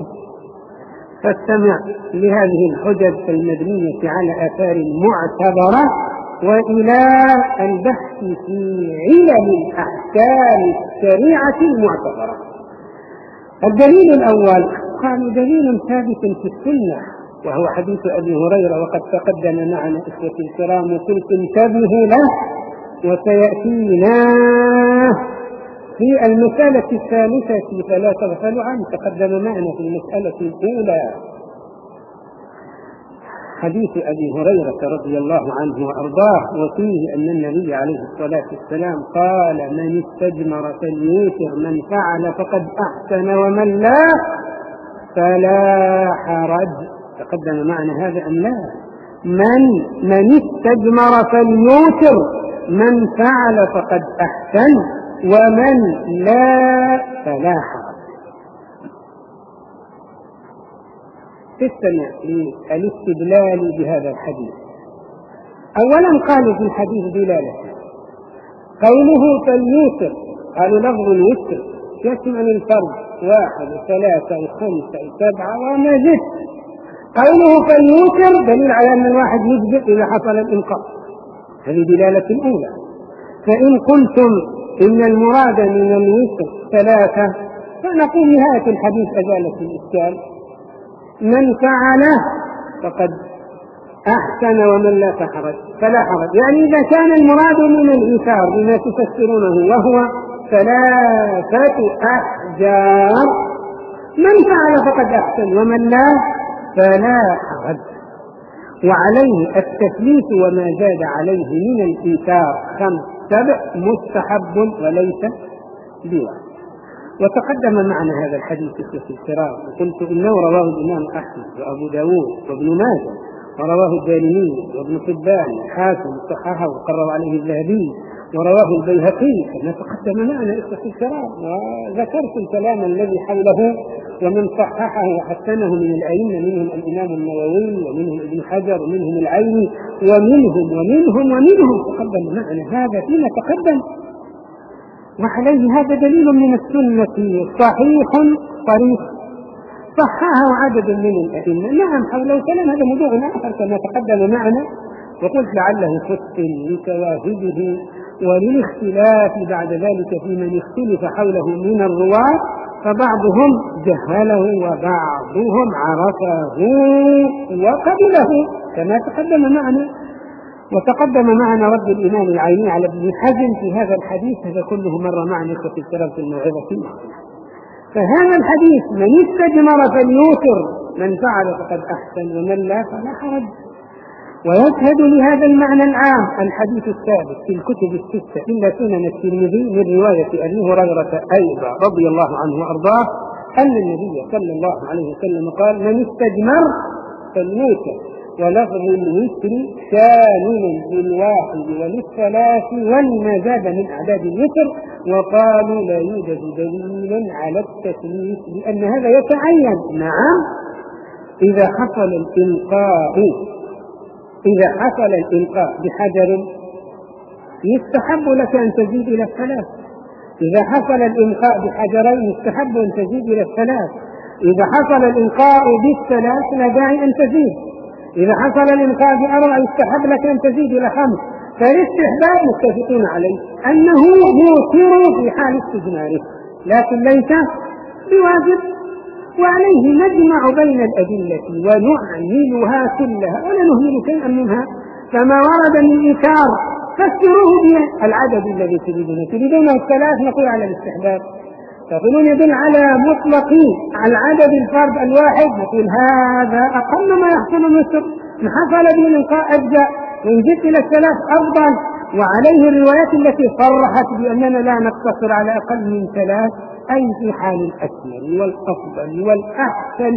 Speaker 1: فاستمع لهذه الحجج المبنية على آثار معتبرة وإلى البحث في علل الأحكام الشريعة المعتبرة. الدليل الأول قالوا دليل ثابت في السنة وهو حديث أبي هريرة، وقد تقدم معنا إخوة الكرام وقلت انتبهوا له وسيأتينا في المسألة الثالثة فلا تغفلوا عنه، تقدم معنا في المسألة الأولى حديث أبي هريرة رضي الله عنه وأرضاه، وفيه أن النبي عليه الصلاة والسلام قال: من استجمر فليوتر، من فعل فقد أحسن، ومن لا فلا حرج. تقدم معنا هذا أم لا؟ من من استجمر فليوتر، من فعل فقد أحسن، ومن لا فلا حرج. استمع للاستدلال بهذا الحديث. أولا قالوا في الحديث دلالة، قوله فليوتر قالوا لفظ الوتر يشمل الفرد، واحد وثلاثة وخمسة وسبعة وما زد. قوله فليوتر دليل على أن الواحد يجزئ إذا حصل الإنقاذ، هذه دلالة الأولى. فإن قلتم إن المراد من الوتر ثلاثة فنقول نهاية الحديث أزالت الإشكال، من فعله فقد أحسن ومن لا فحرج فلا حرج. يعني إذا كان المراد من الإيثار بما تفسرونه وهو ثلاثة أحجار، من فعل فقد أحسن ومن لا فلا حرج. وعليه التثليث وما زاد عليه من الإيثار خمس سبع مستحب وليس بواجب. وتقدم معنا هذا الحديث في القراءة، وقلت إنه رواه الإمام أحمد وأبو داود وابن ماجه، ورواه الدارمي وابن حبان حاكم صححه وقرر عليه الذهبي، ورواه البيهقي كما تقدم معنا في القراءة. وذكرت الكلام الذي حوله ومن صححه وحسنه من الأئمة، منهم الإمام النووي ومنهم ابن حجر ومنهم العيني ومنهم ومنهم ومنهم تقدم معنا هذا فيما تقدم. وعليه هذا دليل من السنة صحيح صريح صححه عدد من الأئمة. نعم حوله كلام، هذا موضوع آخر كما تقدم معنا، وقلت لعله فصل لتواهده وللاختلاف بعد ذلك في من اختلف حوله من الرواة، فبعضهم جهله وبعضهم عرفه وقبله كما تقدم معنا. وتقدم معنا رد الإمام العيني على ابن حزم في هذا الحديث، هذا كله مر معنا في كتاب الموعظة. فهذا الحديث من استجمر فليوتر، من فعل فقد أحسن ومن لا فلا حرج. ويشهد لهذا المعنى العام الحديث الثابت في الكتب الستة إلا سنن الترمذي من رواية أبي هريرة أيضا رضي الله عنه وأرضاه أن النبي صلى الله عليه وسلم قال: من استجمر فليوتر. ولفظ الوتر شامل للواحد وللثلاث ولما زاد من أعداد الوتر. وقالوا لا يوجد دليل على التثليث لأن هذا يتعين. نعم إذا حصل الإلقاء إذا حصل الإلقاء بحجر يستحب لك أن تزيد إلى الثلاث. إذا حصل الإلقاء بحجرين يستحب أن تزيد إلى الثلاث. إذا حصل الإلقاء بالثلاث لا داعي أن تزيد. إذا حصل الإلقاء بأربع يستحب لك أن تزيد إلى خمس. فالاستحباب متفقون عليه أنه يوتر في حال استجماره لكن ليس بواجب. وعليه نجمع بين الأدلة ونعملها كلها ولا نهمل شيئا منها. فما ورد من إيثار فسروه بالعدد الذي تريدون تريدونه الثلاث نقول على الاستحباب. تقولون يدل على مطلق العدد الفرد الواحد نقول هذا أقل ما يحصل الوتر. إن حصل به الإلقاء أجزاء وإن جئت إلى الثلاث أفضل. وعليه الروايات التي صرحت بأننا لا نقتصر على أقل من ثلاث أي في حال الأكمل والأفضل والأحسن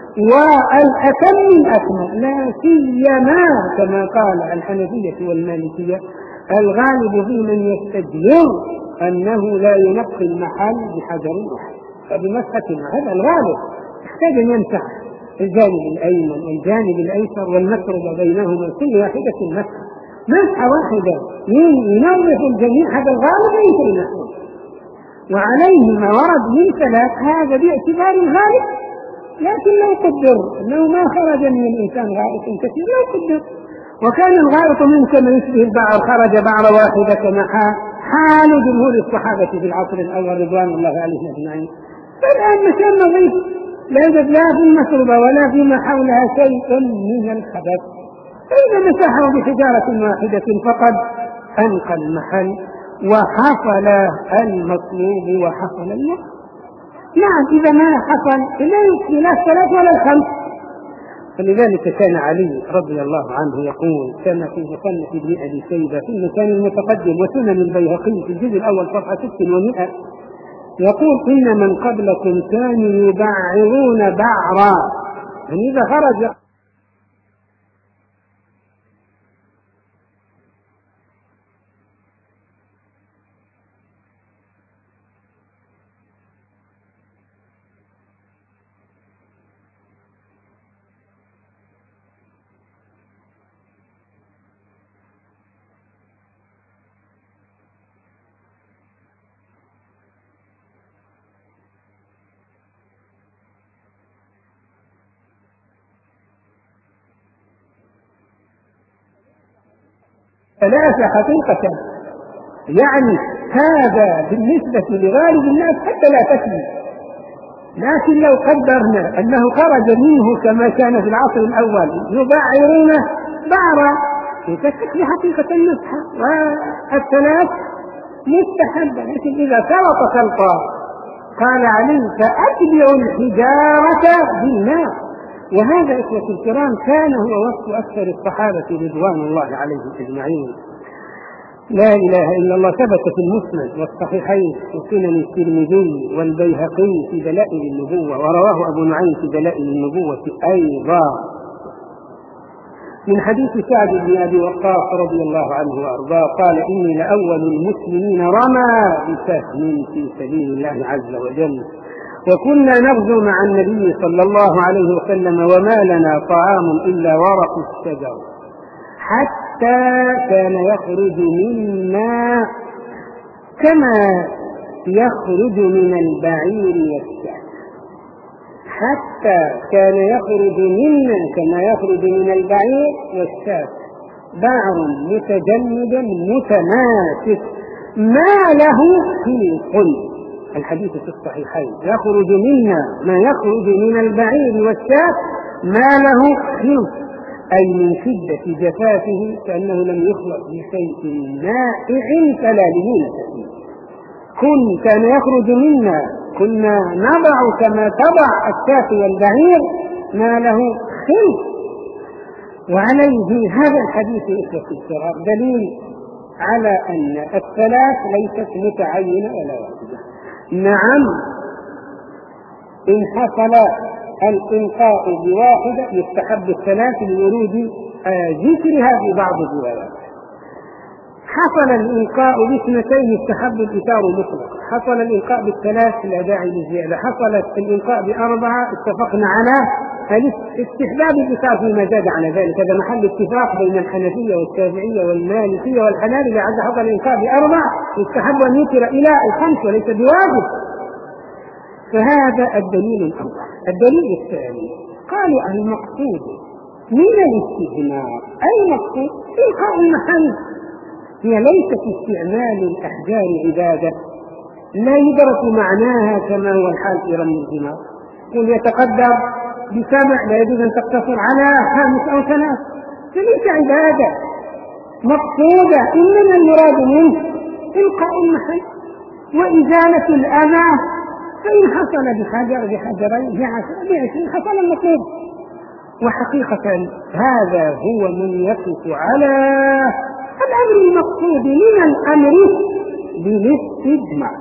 Speaker 1: والأتم الأكمل لا سيما كما قال الحنفية والمالكية الغالب في من يستجمر أنه لا ينقي المحل بحجر واحد. فبمسحة هذا الغالب يحتاج أن يمسح الجانب الأيمن والجانب الأيسر والمسرب بينهما كل واحدة مسحة مسحة واحدة ينظف الجميع. هذا الغالب يمكن المسؤول. وعليه ما ورد من ثلاث هذا باعتبار الغالب. لكن لو قدر أنه ما خرج من الإنسان غائط كثير لو قدر وكان الغائط منه كما يشبه البعر خرج بعر واحدة كما حال جمهور الصحابة في العصر الأول رضوان الله عليهم أجمعين. فالآن مكان نظيف لا يوجد لا في المسربة ولا فيما حولها شيء من الخبث. فإذا مسحه بحجارة واحدة فقد أنقى المحل وحصل المطلوب وحصل المطلوب. نعم إذا ما حصل لا يكفي لا الثلاث ولا الخمس. فلذلك كان علي رضي الله عنه يقول كما في مصنف ابن أبي شيبة في المكان المتقدم وسنن البيهقي في الجزء الأول صفحة ست ومئة، يقول إن من قبلكم كانوا يبعرون بعرا، يعني إذا خرج ثلاثة حقيقة، يعني هذا بالنسبة لغالب الناس حتى لا تكفي، لكن لو قدرنا أنه خرج منه كما كان في العصر الأول يبعرون بعرا تكفي حقيقة النصح والثلاث مستحبة. لكن إذا فرط خلقا قال عليه فأتبعوا الحجارة بالماء، وهذا إخوة الكرام كان هو وصف أكثر الصحابة رضوان الله عليهم أجمعين. لا إله إلا الله ثبت في المسند والصحيحين وسنن الترمذي والبيهقي في دلائل النبوة، ورواه أبو نعيم في دلائل النبوة أيضا من حديث سعد بن أبي وقاص رضي الله عنه وأرضاه قال إني لأول المسلمين رمى بسهم في سبيل الله عز وجل، وكنا نغزو مع النبي صلى الله عليه وسلم وما لنا طعام إلا ورق الشجر حتى كان يخرج منا كما يخرج من البعير والشاة، حتى كان يخرج منا كما يخرج من البعير والشاة، بعر متجمد متماسك ما له خلق. الحديث في الصحيحين يخرج منا ما يخرج من البعير والشاة ما له خلق، أي من شدة جفافه كأنه لم يخلق بشيء مائع فلا ليونة فيه. كن كان يخرج منا كنا نضع كما تضع الشاة والبعير ما له خلق. وعليه هذا الحديث إخوة الكرام دليل على أن الثلاث ليست متعينة ولا واحدة. نعم إن حصل الإنقاء بواحدة يستحب الثلاث لورود ذكرها في بعض الروايات. حصل الإنقاء باثنتين يستحب الإيثار مطلقا، حصل الإنقاء بالثلاث لا داعي للزيادة، حصل الإنقاء بأربعة اتفقنا على استحباب الإيثار فيما زاد على ذلك. هذا محل اتفاق بين الحنفية والشافعية والمالكية والحنابلة. إذا حصل الإنقاء بأربع يستحب أن يوتر إلى الخمس وليس بواجب. فهذا الدليل الأول. الدليل الثاني قالوا المقصود من الاستثمار أي مقصود إلقاء المحل، هي ليست استعمال الأحجار عبادة لا يدرك معناها كما هو الحال في رمي الجمار. قل يتقدر بسبع لا يجوز أن تقتصر على خامس أو ثلاث، فليس عبادة مقصودة، إنما المراد منه إلقاء المحل وإزالة الأذى. فإن حصل بحجر بحجرين بعشرين حصل المطلوب. وحقيقة هذا هو من يقف على الأمر المقصود من الأمر بالاستجماع.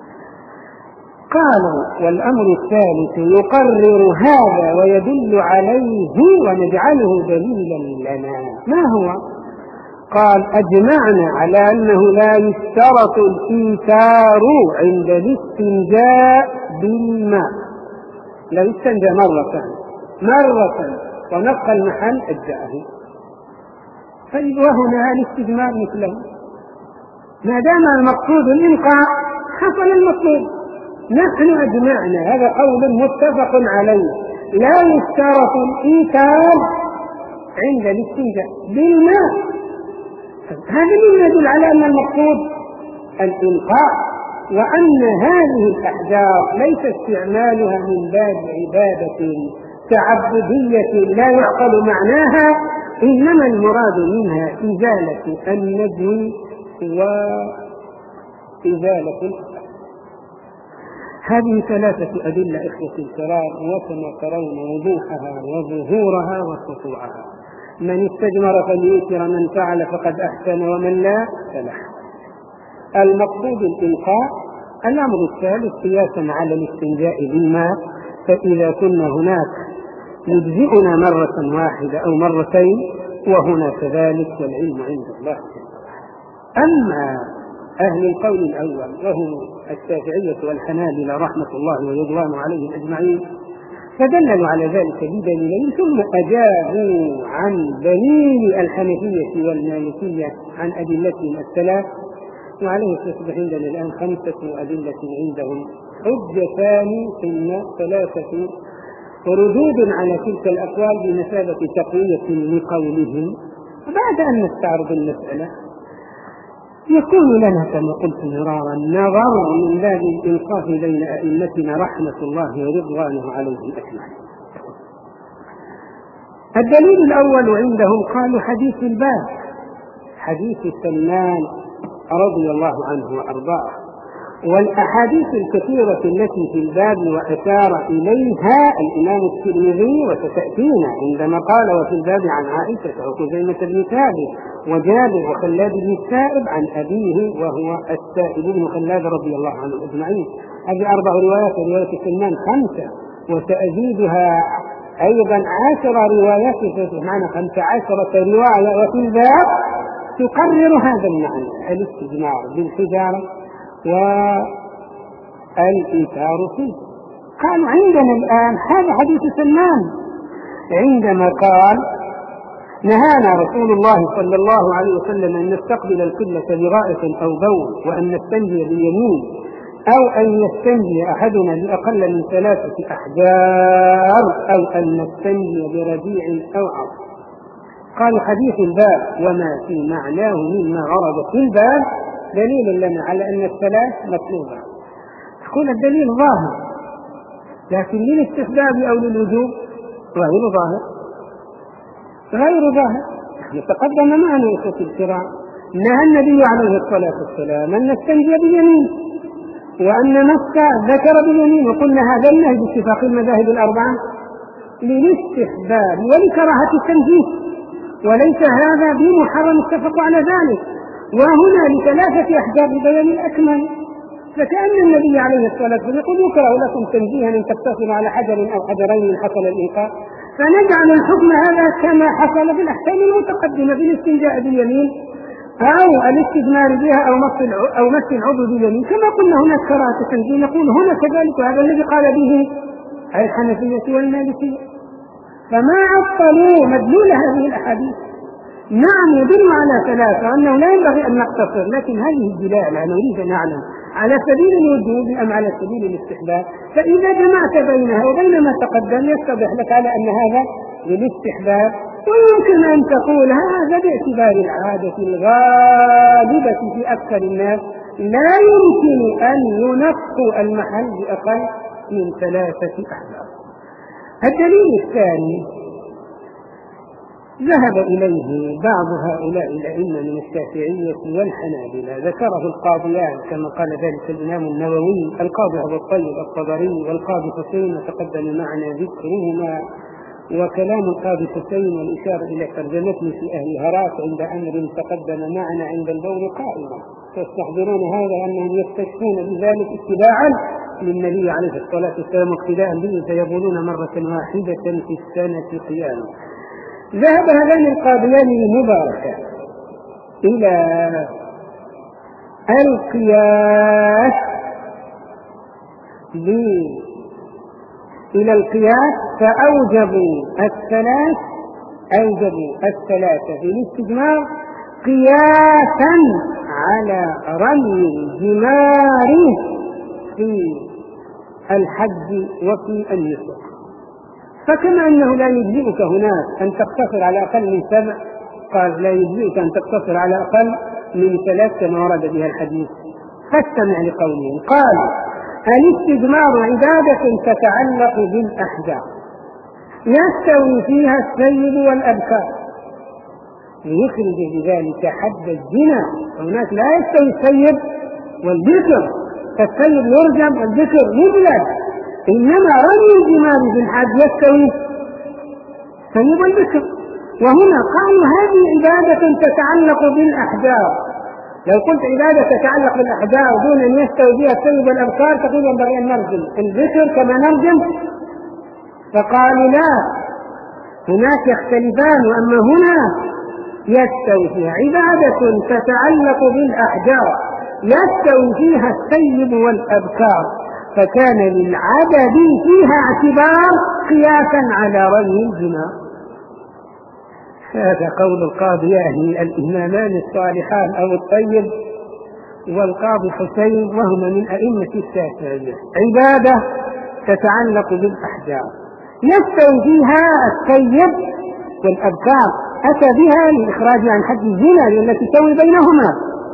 Speaker 1: قالوا والأمر الثالث يقرر هذا ويدل عليه ونجعله دليلا لنا. ما هو؟ قال أجمعنا على أنه لا يشترط الإيثار عند الاستنجاء بالماء. لو استنجى مرة مرة ونقى المحل أجزأه. طيب وهنا الاستجمار مثله، ما دام المقصود الإنقاء حصل المطلوب. نحن أجمعنا هذا قول متفق عليه لا يشترط الإيثار عند الاستنجاء بالماء. هذا مما يدل على أن المقصود الإنقاء، وأن هذه الأحجار ليس استعمالها من باب عبادة تعبدية لا يعقل معناها، إنما المراد منها إزالة النجم إزالة الأثر. هذه ثلاثة أدلة إخوتي الكرام، وكما ترون وضوحها وظهورها وسطوعها. من استجمر فليؤثر، من فعل فقد أحسن، ومن لا فلا. المقصود الإلقاء. الأمر الثالث قياسا على الاستنجاء بالماء، فإذا كنا هناك يجزئنا مرة واحدة أو مرتين، وهنا كذلك، والعلم عند الله. أما أهل القول الأول وهم الشافعية والحنابلة رحمة الله ورضوانه عليهم أجمعين، فدللوا على ذلك بدليلين، ثم أجابوا عن دليل الحنفية والمالكية عن أدلتهم الثلاث، وعليه تصبح عندنا الآن خمسة أدلة عندهم، حجتان ثم ثلاثة ردود على تلك الأقوال بمثابة تقوية لقولهم. بعد أن نستعرض المسألة يكون لنا كما قلت مرارا نظر من باب الإنصاف بين أئمتنا رحمة الله ورضوانه عليهم أجمعين. الدليل الأول عندهم قالوا حديث الباب، حديث سلمان رضي الله عنه وأرضاه، والأحاديث الكثيرة التي في الباب وأشار إليها الإمام الترمذي وستأتينا عندما قال وفي الباب عن عائشة وخزيمة بن ثابت وجابر وخلاد بن السائب عن أبيه وهو السائب بن خلاد رضي الله عنه أجمعين. هذه أربع روايات، رواية سلمان خمسة، وسأزيدها أيضا عشر روايات، معنى خمسة عشرة رواية، وفي الباب تقرر هذا المعنى، الاستجمار بالحجارة والإيثار فيه. قالوا عندنا الآن هذا حديث سلمان عندما قال نهانا رسول الله صلى الله عليه وسلم أن نستقبل القبلة بغائط أو بول، وأن نستنجي باليمين، أو أن يستنجي أحدنا بأقل من ثلاثة أحجار، أو أن نستنجي برجيع أو عصر. قال حديث الباب وما في معناه مما ورد في الباب دليل لنا على أن الثلاث مطلوبة. يكون الدليل ظاهر، لكن للاستحباب أو للوجوب غير ظاهر، غير ظاهر. يتقدم معنا إخوتي الكرام نهى النبي عليه الصلاة والسلام أن نستنجي باليمين، وأن نص ذكر باليمين، وقلنا هذا النهي باتفاق المذاهب الأربعة للاستحباب ولكراهة التنجيس، وليس هذا بمحرم، اتفقوا على ذلك. وهنا لثلاثة أحجار ببيان الأكمل، فكأن النبي عليه الصلاة والسلام يقول يكره لكم تنزيها أن تقتصروا على حجر أو حجرين من حصل الإلقاء، فنجعل الحكم هذا كما حصل في الأحكام المتقدمة بالاستنجاء باليمين أو الاستجمار بها أو مس أو مس العضو باليمين، كما قلنا هناك كراهة تنزيه، نقول هنا كذلك، وهذا الذي قال به الحنفية والمالكية. فما عطلوا مدلول هذه الأحاديث. نعم يدل على ثلاثة أنه لا ينبغي أن نقتصر، لكن هذه الدلالة نريد أن نعلم على سبيل الوجوب أم على سبيل الاستحباب، فإذا جمعت بينها وبين ما تقدم يتضح لك على أن هذا للاستحباب. ويمكن أن تقول هذا باعتبار العادة الغالبة في أكثر الناس، لا يمكن أن ينقوا المحل بأقل من ثلاثة أحجار. الدليل الثاني ذهب إليه بعض هؤلاء الأئمة من الشافعية والحنابلة، ذكره القاضيان كما قال ذلك الإمام النووي، القاضي أبو الطيب الطبري والقاضي حسين تقدم معنا ذكرهما، وكلام القاضي حسين والإشارة إلى ترجمته في أهل هرات عند أمر تقدم معنا عند البول قائما، تستحضرون هذا أنهم يستشفون بذلك اتباعا للنبي عليه الصلاة والسلام واقتداء به، فيقولون مرة واحدة في السنة قياما. ذهب هذان القاضيان المباركان إلى القياس إلى القياس فأوجبوا الثلاث أوجبوا الثلاثة في الاستجمار قياسا على رمي الجمار في الحج وفي النسك. فكما أنه لا يجزئك هناك أن تقتصر على أقل من سبع، قال لا يجزئك أن تقتصر على أقل من ثلاث كما ورد بها الحديث. فاستمع لقولهم. قال الاستجمار عبادة تتعلق بالأحجار يستوي فيها السيد والأبكار، يخرج بذلك حد الزنا. هناك لا يستوي السيد والذكر، فالسيد يرجم والذكر يجلد، إنما رمي الجمار في الحج يستوي سيد والذكر. وهنا قالوا هذه عبادة تتعلق بالأحجار، لو قلت عبادة تتعلق بالأحجار دون أن يستوي بها السيد والأبكار تقول ينبغي أن نرجم الذكر كما نرجم، فقالوا لا، هناك يختلفان، وأما هنا يستوي فيها عبادة تتعلق بالأحجار يستوي فيها السيد والأبكار، فكان للعدد فيها اعتبار قياسا على رمي الجمار. هذا قول القاضي يعني الإمامان الصالحان أو الطيب والقاضي حسين، وهما من أئمة الشافعية، عبادة تتعلق بالأحجار يستوي فيها الطيب والأبكار، أتى بها لإخراج عن حد الزنا التي تسوي بينهما،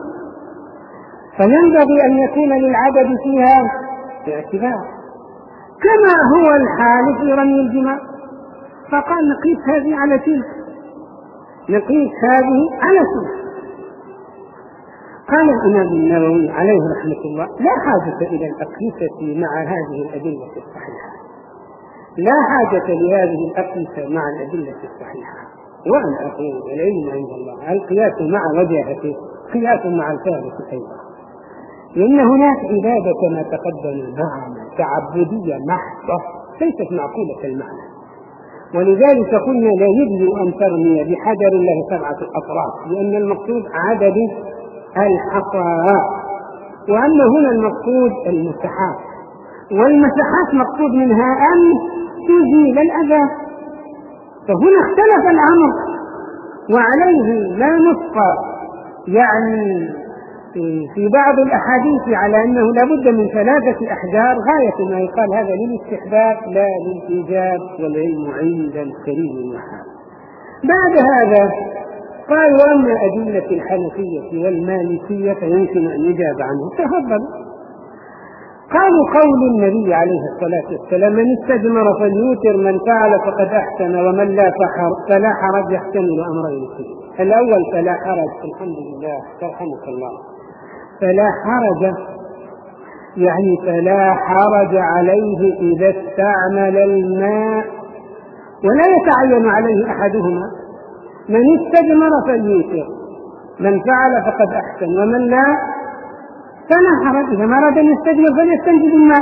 Speaker 1: فينبغي أن يكون للعدد فيها باعتبار، كما هو الحال في رمي الجمار. فقال نقيس هذه على تلك، نقيس هذه على تلك. قال الإمام النووي عليه رحمة الله لا حاجة إلى الأقيسة مع هذه الأدلة الصحيحة، لا حاجة لهذه الأقيسة مع الأدلة الصحيحة، وأنا أقول العلم عند الله القياس مع وجهته قياس مع الفارق أيضا، لأن هناك عبادة كما تقدم معنا تعبدية محضة ليست معقولة المعنى، ولذلك قلنا لا يجب أن ترمي بحجر الله سبعة الأطراف، لأن المقصود عدد الحصى، وأما هنا المقصود المساحات، والمساحات مقصود منها أن تزيل الأذى، فهنا اختلف الأمر، وعليه لا نصف يعني في بعض الأحاديث على أنه لا بد من ثلاثة أحجار غاية ما يقال هذا للاستحباب لا للإيجاب، والعلم عند الكريم المحال. بعد هذا قال وأما أدلة الحنفية والمالكية فيمكن أن يجاب عنه، تفضل. قالوا قول النبي عليه الصلاة والسلام من استجمر فليوتر من فعل فقد أحسن ومن لا فلا حرج يحتمل أمرين فيه. الأول فلا حرج، الحمد لله يرحمك الله، فلا حرج يعني فلا حرج عليه إذا استعمل الماء ولا يتعين عليه أحدهما، من استجمر فليوتر من فعل فقد أحسن ومن لا فلا حرج، إذا ما أراد أن يستجمر فليستنجد الماء.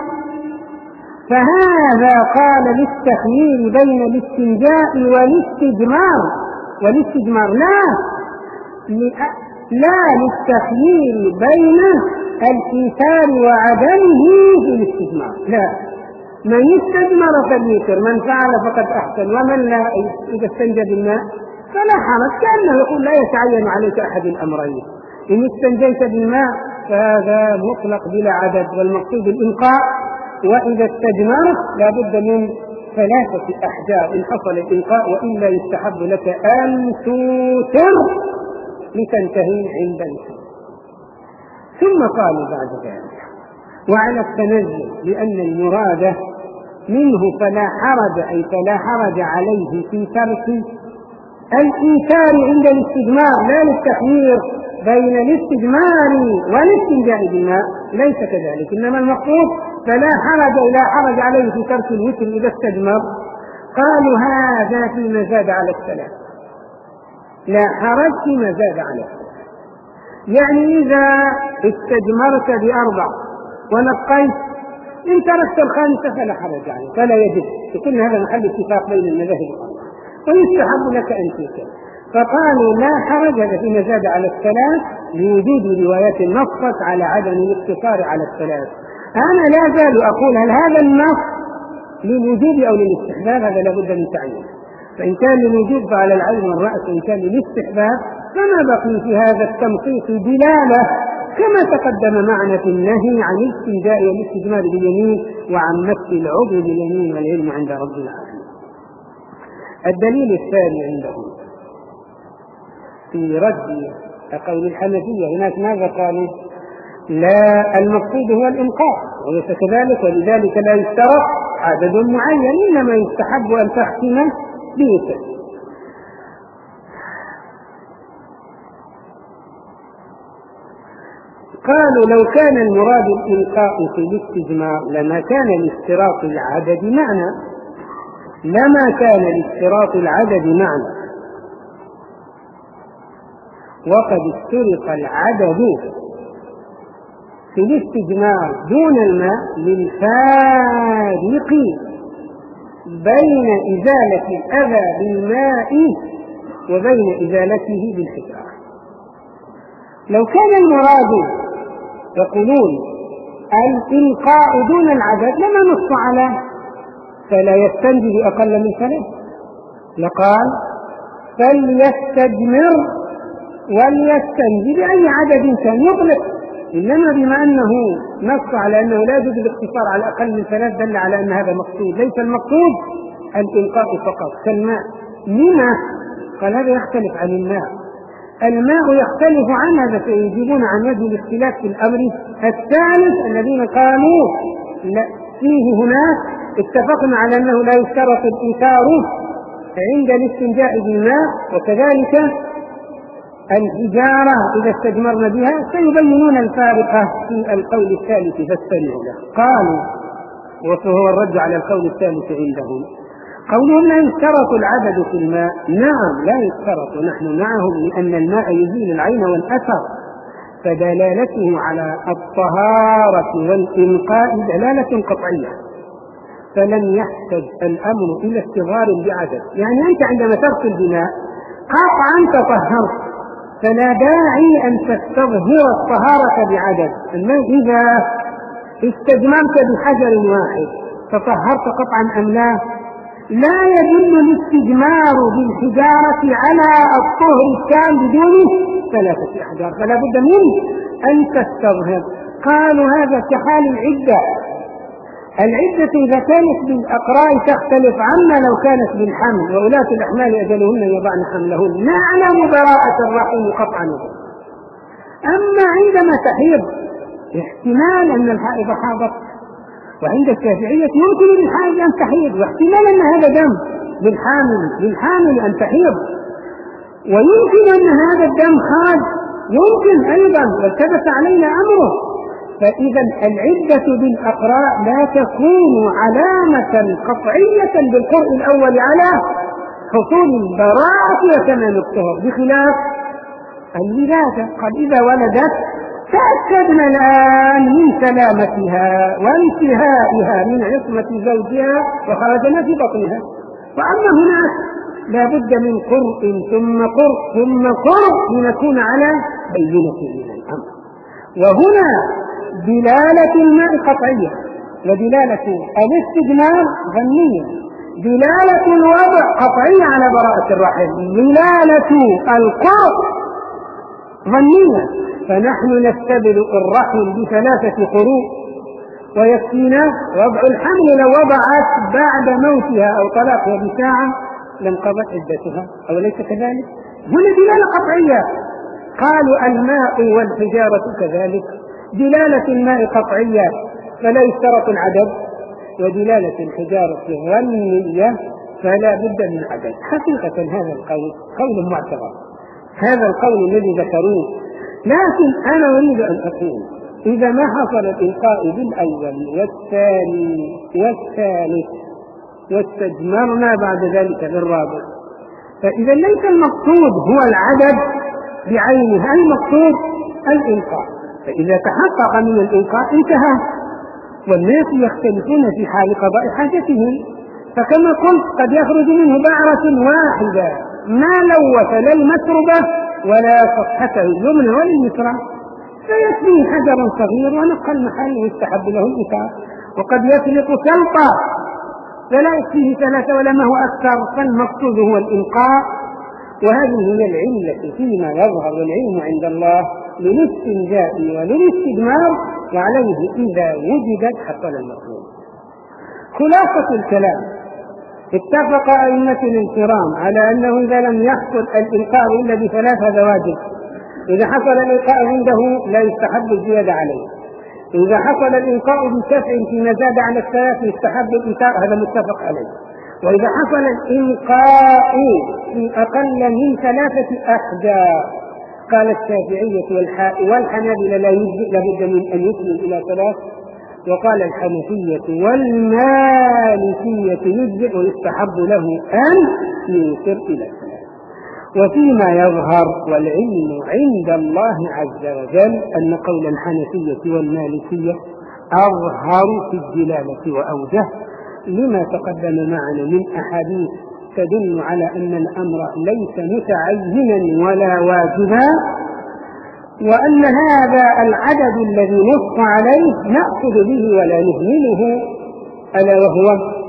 Speaker 1: فهذا قال للتخيير بين الاستنجاء والاستجمار، والاستجمار لا لا للتخيير بين الإيثار وعدمه في الاستجمار، لا، من استجمر فليوتر من فعل فقد أحسن ومن لا إذا استنجى بالماء فلا حرج، كأنه يقول لا يتعين عليك أحد الأمرين، إن استنجيت بالماء فهذا مطلق بلا عدد والمقصود الإنقاء، وإذا استجمرت لا بد من ثلاثة أحجار إن حصل الإنقاء، وإلا يستحب لك أن توتر لتنتهي عند الحد. ثم قالوا بعد ذلك وعلى التنزل لأن المراد منه فلا حرج أي فلا حرج عليه في ترك الإيثار عند الاستجمار لا للتخيير بين الاستجمار والاستنجاء بالماء، ليس كذلك، إنما المقصود فلا حرج إلا حرج عليه في ترك الوتر إذا استجمر. قالوا هذا فيما زاد على الثلاث، لا حرج فيما زاد على الثلاث، يعني إذا استجمرت بأربع ونقيت إن تركت الخامسة فلا حرج عليه فلا يجب، يكون هذا محل اتفاق بين المذاهب ويستحب لك أن تتم. فقالوا لا حرج فيما زاد على الثلاث لوجود روايات نصت على عدم الاقتصار على الثلاث. أنا لا زال أقول هل هذا النص للوجود أو للاستحباب؟ هذا لابد من تعيين، فإن كان للوجود فعلى العين والرأس، وإن كان للاستحباب فما بقي في هذا التنصيص دلالة كما تقدم معنا في النهي عن الاستنجاء والاستجمار باليمين وعن مس العضو باليمين، والعلم عند رب العالمين. الدليل الثاني عندهم في رد قول الحنفية، هناك ماذا قالوا؟ لا، المقصود هو الإنقاء وليس كذلك، ولذلك لا يشترط عدد معين، إنما يستحب أن تختم بوتر. قالوا لو كان المراد الإلقاء في الاستجمار لما كان لاشتراط العدد معنى لما كان لاشتراط العدد معنى وقد اشترط العدد في الاستجمار دون الماء للفارق بين إزالة الأذى بالماء وبين إزالته بالحجارة. لو كان المراد يقولون الإلقاء دون العدد لما نص على فلا يستنجي بأقل من ثلاث، لقال فليستجمر وليستنجي بأي عدد كان يطلق، إنما بما أنه نص على أنه لا يجوز الاقتصار على أقل من ثلاث دل على أن هذا مقصود، ليس المقصود الإلقاء فقط كالماء. لما؟ قال هذا يختلف عن الماء، الماء يختلف عن هذا، فيجيبون عن وجه الاختلاف في الأمر الثالث. الذين قالوا لا فيه هناك اتفقنا على أنه لا يشترط الإيثار عند الاستنجاء بالماء، وكذلك الحجارة إذا استجمرنا بها، سيبينون الفارقة في القول الثالث فاستمعوا له. قالوا وهو الرد على القول الثالث عندهم قولهم لا يشترط العدد في الماء. نعم لا يشترط، نحن معهم، لأن الماء يزيل العين والأثر، فدلالته على الطهارة والإنقاء دلالة قطعية، فلم يحتج الأمر إلى استظهار بعدد. يعني أنت عندما تغسل بماء قطعا تطهرت، فلا داعي أن تستظهر الطهارة بعدد. أما إذا استجمرت بحجر واحد تطهرت قطعا أم لا؟ لا يدل الاستجمار بالحجارة على الطهر التام بدون ثلاثة أحجار، فلا بد من أن تستظهر. قالوا هذا كحال العدة، العدة إذا كانت بالأقراء تختلف عما لو كانت بالحمل، وولاة الأحمال أجلهن يضعن حملهن، نعلم براءة الرحم قطعا. أما عندما تحيض احتمال أن الحائض حاضت، وعند الشافعية يمكن للحائض أن تحيض، واحتمال أن هذا دم للحامل للحامل أن تحيض، ويمكن أن هذا الدم خارج، يمكن أيضا، وثبت علينا أمره. فإذا العدة بالأقراء لا تكون علامة قطعية بالقرء الأول على حصول البراءة وتمام الطهر، بخلاف الولادة. قد إذا ولدت تأكدنا الآن من سلامتها وانتهائها من عصمة زوجها وخرجنا في بطنها. وأما هناك لا بد من قرء ثم قرء ثم قرء لنكون على بينة من الأمر. وهنا دلالة الماء قطعية، ودلالة الاستجمار ظنية، دلالة الوضع قطعية على براءة الرحم، دلالة القرء ظنية. فنحن نستبرئ الرحم بثلاثة قروء ويكفينا وضع الحمل. لو وضعت بعد موتها أو طلاقها بساعة لانقضت عدتها، أو ليس كذلك؟ هنا دلالة قطعية. قالوا الماء والحجارة كذلك، دلالة الماء قطعية فلا يشترط العدد، ودلالة الحجارة ظنية فلا بد من عدد. حقيقة هذا القول قول معتبر، هذا القول الذي ذكروه، لكن أنا أريد أن أقول إذا ما حصل الإلقاء بالأول والثاني والثالث واستجمرنا بعد ذلك بالرابع، فإذا ليس المقصود هو العدد بعينه، المقصود الإلقاء. فإذا تحقق من الإلقاء انتهى، والناس يختلفون في حال قضاء حاجتهم. فكما قلت قد يخرج منه بعرة واحدة ما لوث لا المسربة ولا صفحته اليمنى ولا اليسرى، فيكفي حجر صغير ونقى المحل ويستحب له الإيثار. وقد يفلق سلطة فلا يكفيه ثلاثة ولا ما هو أكثر، فالمقصود هو الإلقاء. وهذه هي العلة فيما يظهر والعلم عند الله للاستنجاء وللاستجمار، وعليه إذا وجدت حصل المطلوب. خلاصة الكلام: اتفق أئمتنا الكرام على أنه إذا لم يحصل الإلقاء إلا بثلاث هذا واجب. إذا حصل الإلقاء عنده لا يستحب الزيادة عليه. إذا حصل الإلقاء بشفع فيما زاد على الثلاث يستحب الإيثار، هذا متفق عليه. وإذا حصل الإلقاء في أقل من ثلاثة أحجار قال الشافعية والحنابلة لا يجزئ لابد من أن يسلم إلى ثلاث، وقال الحنفية والمالكية يجزئ ويستحب له أن يوصل إلى ثلاث. وفيما يظهر والعلم عند الله عز وجل أن قول الحنفية والمالكية أظهر في الدلالة وأوجه لما تقدم معنا من أحاديث تدل على أن الأمر ليس متعينا ولا واجبا، وأن هذا العدد الذي نص عليه نأخذ به ولا نهمله، ألا وهو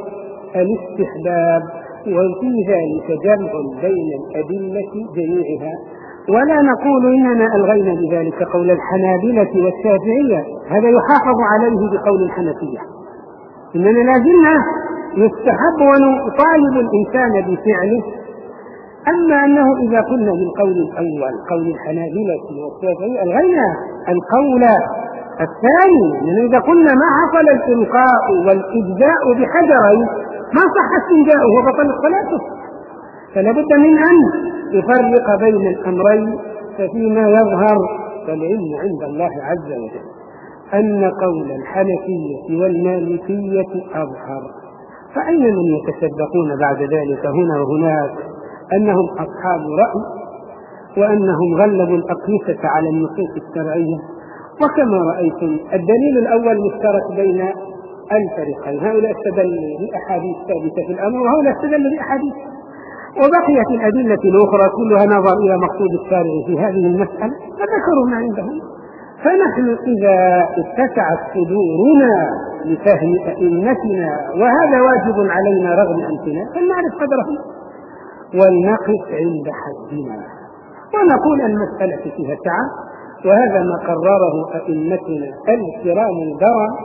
Speaker 1: الاستحباب. وفي ذلك جمع بين الأدلة جميعها، ولا نقول إننا ألغينا بذلك قول الحنابلة والشافعية، هذا يحافظ عليه بقول الحنفية، إننا لازلنا يستحب ونطالب الإنسان بفعله. أما أنه إذا قلنا بالقول الأول قول الحنابلة والشافعية ألغينا القول الثاني، لأن إذا قلنا ما حصل الإلقاء والإجزاء بحجرين ما صح استنجاؤه وبطل صلاته، فلا بد من أن يفرق بين الأمرين. ففيما يظهر فالعلم عند الله عز وجل أن قول الحنفية والمالكية أظهر. فأين من يتسبقون بعد ذلك هنا وهناك أنهم أصحاب رأي وأنهم غلبوا الأقيسة على النصوص الشرعية؟ وكما رأيتم الدليل الأول مشترك بين الفريقين، هؤلاء استدلوا بأحاديث ثابتة في الأمر وهؤلاء استدلوا بأحاديث، وبقيت الأدلة الأخرى كلها نظر إلى مقصود الشارع في هذه المسألة فذكروا ما عندهم. فنحن إذا اتسعت صدورنا لفهم أئمتنا وهذا واجب علينا رغم أنفنا فلنعرف قدرهم ولنقف عند حدنا ونقول المسألة فيها سعة، وهذا ما قرره أئمتنا الكرام البررة.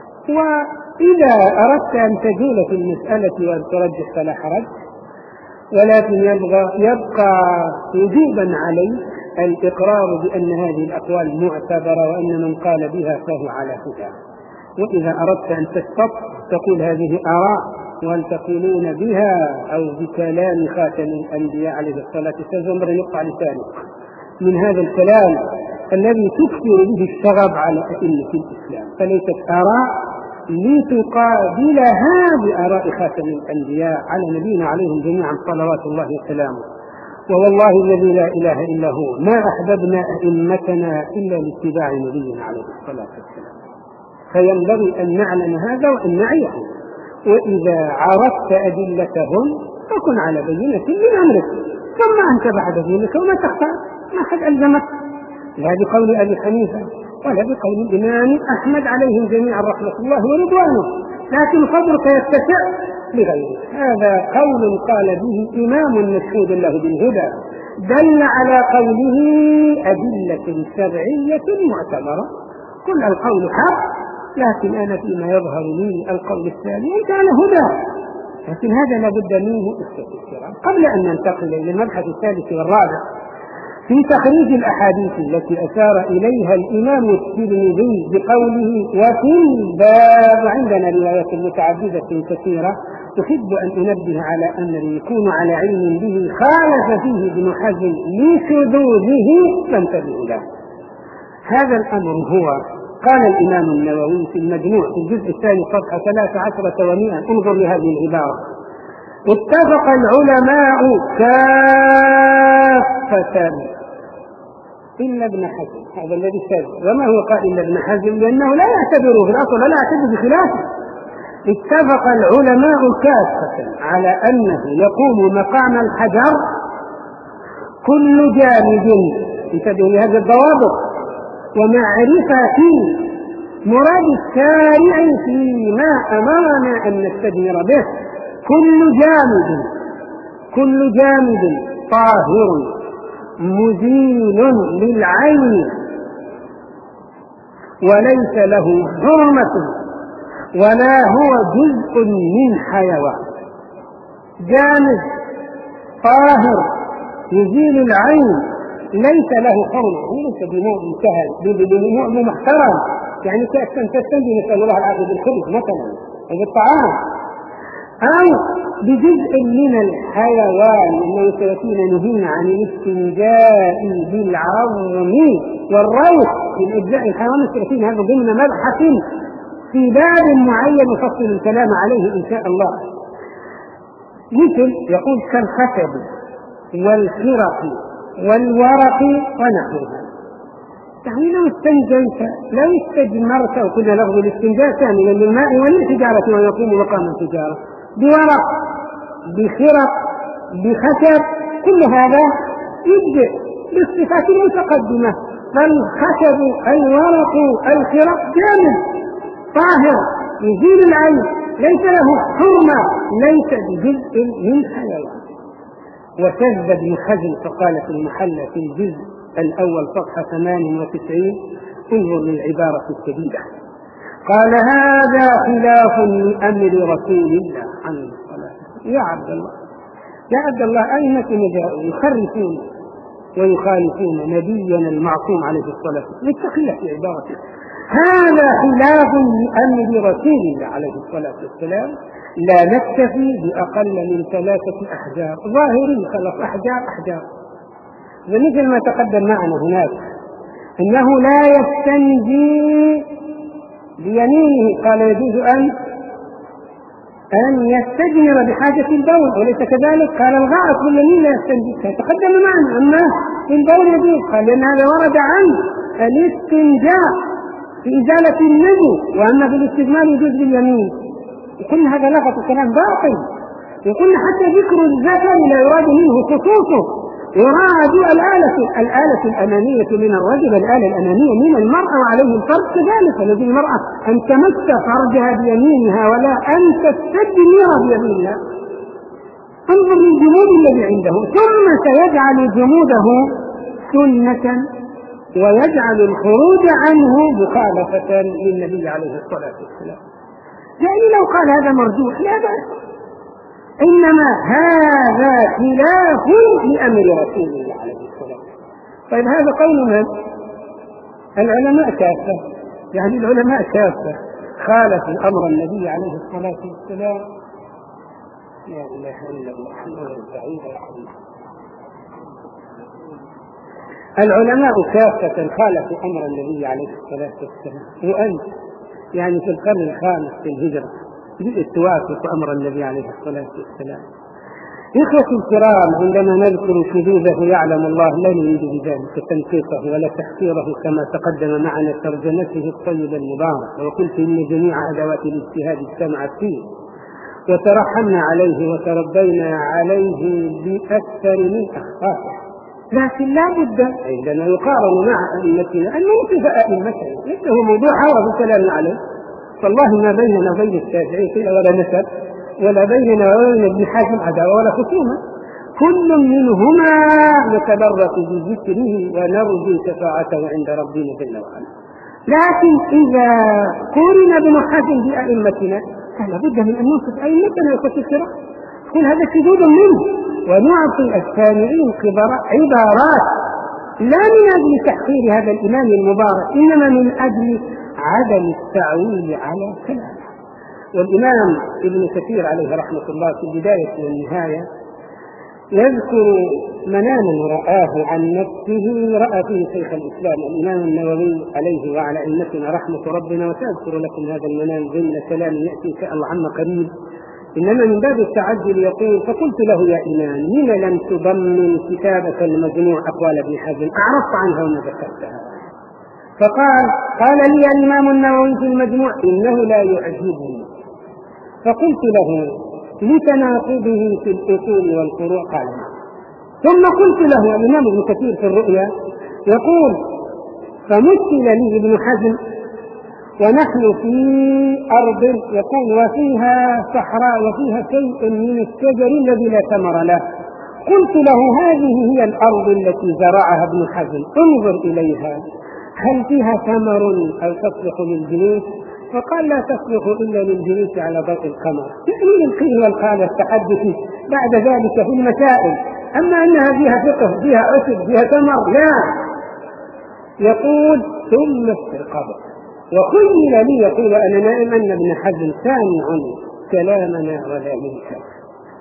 Speaker 1: وإذا أردت أن تجول في المسألة وأن ترجح فلا حرج، ولكن يبقى, يبقى وجوبا عليك الإقرار بأن هذه الأقوال معتبرة وأن من قال بها فهو على هدى. وإذا أردت أن تستط تقول هذه آراء وهل تقولون بها أو بكلام خاتم الأنبياء عليه الصلاة والسلام بل يقطع لسانك من هذا الكلام الذي تكثر به الشغب على أئمة الإسلام، فليست آراء لتقابلها بآراء خاتم الأنبياء على نبينا عليهم جميعا صلوات الله وسلامه. ووالله الذي لا إله إلا هو ما أحببنا أئمتنا إلا لاتباع نبينا عليه الصلاة والسلام، فينبغي أن نعلم هذا وأن نعيه. وإذا عرفت أدلتهم فكن على بينة من أمرك، ثم أنت بعد ذلك وما تخفى ما حد ألزمك، لا بقول أبي حنيفة ولا بقول الإمام أحمد عليهم جميعا رحمة الله ورضوانه، لكن صبرك يتسع لغيره. هذا قول قال به إمام مشهود له بالهدى دل على قوله أدلة شرعية معتبرة. كل القول حق، لكن أنا فيما يظهر لي القول الثاني إن كان هدى، لكن هذا لابد منه استفسار. قبل أن ننتقل إلى المبحث الثالث والرابع في تخريج الأحاديث التي أشار إليها الإمام الترمذي بقوله وفي الباب عندنا روايات متعددة كثيرة، أحب أن أنبه على أن من يكون على علم به خالف فيه ابن حزم لشذوذه فانتبهوا له. هذا الأمر هو قال الإمام النووي في المجموع في الجزء الثاني صفحة ثلاث عشرة ومئة، انظر لهذه العبارة: اتفق العلماء كافة إلا ابن حزم. هذا الذي شاذ. وما هو قال إلا ابن حزم؟ لأنه لا يعتبره في الأصل ولا يعتبر بخلافه. اتفق العلماء كافة على أنه يقوم مقام الحجر كل جامد، انتبه لهذا الضوابط، ومعرفة مراد الشارع فيما أمرنا أن نستدمر به. كل جامد كل جامد طاهر مزيل للعين وليس له حرمة ولا هو جزء من حيوان. جامد طاهر يزيل العين ليس له حرمة، ليس بنوع انتهى بنوع محترم، يعني تستنجي نسأل الله العافية بالخبز مثلا أو بالطعام، أو بجزء من الحيوان. إنه سيأتينا نهينا عن الاستنجاء بالعظم والروث من أجزاء الحيوان، سيأتينا هذا ضمن مبحث في باب معين نفصل الكلام عليه إن شاء الله. مثل يقول كالخشب والخرق والورق ونحوها. يعني لو استنجيت لو استجمرت، وكنا لفظ الاستنجاء كاملا للماء والحجارة ويقوم مقام الحجارة، بورق بخرق بخشب، كل هذا يجزئ بالصفات المتقدمة. فالخشب الورق الخرق جامد طاهر يزيل العين، ليس له حرمة، ليس بجزء من حيوان. وكذب ابن حزم فقال في المحلى في الجزء الأول صفحة ثمانية وتسعين، انظر للعبارة الشديدة، قال هذا خلاف لأمر رسول الله عليه الصلاة والسلام. يا عبد الله يا عبد الله أئمتنا جاءوا يخرفون ويخالفون نبينا المعصوم عليه الصلاة والسلام. اتق الله في عبارته، هذا خلاف لأمر رسول الله عليه الصلاة والسلام، لا نكتفي بأقل من ثلاثة أحجار. ظاهري خلص أحجار أحجار. ومثل ما تقدم معنا هناك إنه لا يستنجي بيمينه، قال يجوز أن أن يستجمر بحاجة البول، وليس كذلك قال الغائط باليمين لا يستنجي. تقدم معنا أما البول يجوز، قال لأن هذا ورد عن الاستنجاء في إزالة النجو، وأما في الاستجمار يجوز باليمين. كل هذا لغط وكلام باطل. يقول حتى ذكر الذكر لا يراد منه خصوصه، يراد الآلة الآلة الأمامية من الرجل، الآلة الأمامية من المرأة، وعليه الفرق كذلك. الذي المرأة أن تمس فرجها بيمينها ولا أن تستجمر بيمينها. انظر للجمود الذي عنده، ثم سيجعل جموده سنة ويجعل الخروج عنه مخالفة للنبي عليه الصلاة والسلام. يعني لو قال هذا مرجوح لا بأس، إنما هذا خلاف لأمر رسول الله عليه الصلاة والسلام. طيب هذا قول من؟ العلماء كافة، يعني العلماء كافة خالفوا أمر النبي عليه الصلاة والسلام. لا إله إلا الله. العلماء كافة خالفوا أمر النبي عليه الصلاة والسلام، وأنت يعني في القرن الخامس في الهجرة جئت توافق أمر النبي عليه الصلاة والسلام. إخوتي الكرام، عندما نذكر شذوذه يعلم الله لا نريد بذلك تنقيصه ولا تحقيره، كما تقدم معنا ترجمته الطيبة المباركة، وقلت إن جميع أدوات الاجتهاد اجتمعت فيه وترحمنا عليه وتربينا عليه بأكثر من أخطائه. لكن لا بد عندما يقارن مع أئمتنا أن نوصف أئمتنا، ليس هو موضوع عرض الكلام عليه. والله ما بيننا وبين الشافعي قيل ولا نسب، ولا بيننا وبين ابن حزم عداوة ولا خصومة، كل منهما نتبرك بذكره ونرجو شفاعته عند ربنا جل وعلا. لكن إذا قارن ابن حزم بأئمتنا فلا بد من أن نوصف أئمتنا وكثيرا، كل هذا شذوذ منه، ونعطي السامعين عبارات لا من أجل تحقير هذا الإمام المبارك، إنما من أجل عدم التعويل على كلامه. والإمام ابن كثير عليه رحمة الله في البداية والنهاية يذكر مناما رآه عن نفسه، رأى فيه شيخ الإسلام الإمام النووي عليه وعلى أئمتنا رحمة ربنا، وسأذكر لكم هذا المنام ضمن كلام يأتي إن شاء الله عما قريب. إنما من باب التعجل يقول: فقلت له يا إمام لم لم تضمن كتابة المجموع أقوال ابن حزم، أعرضت عنها وما ذكرتها. فقال قال لي الإمام النووي في المجموع إنه لا يعجبني. فقلت له لتناقضه في الأصول والفروع، قال ثم قلت له الإمام ابن كثير في الرؤيا يقول: فمثل لي ابن حزم ونحن في أرض يقول وفيها صحراء وفيها شيء من الشجر الذي لا ثمر له. قلت له هذه هي الأرض التي زرعها ابن حزم، انظر إليها هل فيها ثمر أو تصلح للجلوس؟ فقال لا تصلح إلا للجلوس على ضوء القمر، يعني القيل والقال التحدث بعد ذلك في المسائل، أما أنها فيها فقه فيها عشب فيها ثمر لا. يقول ثم استيقظ وخيل لي يقول أنا نائم أن ابن حزم سامع كلامنا ولا ينكر.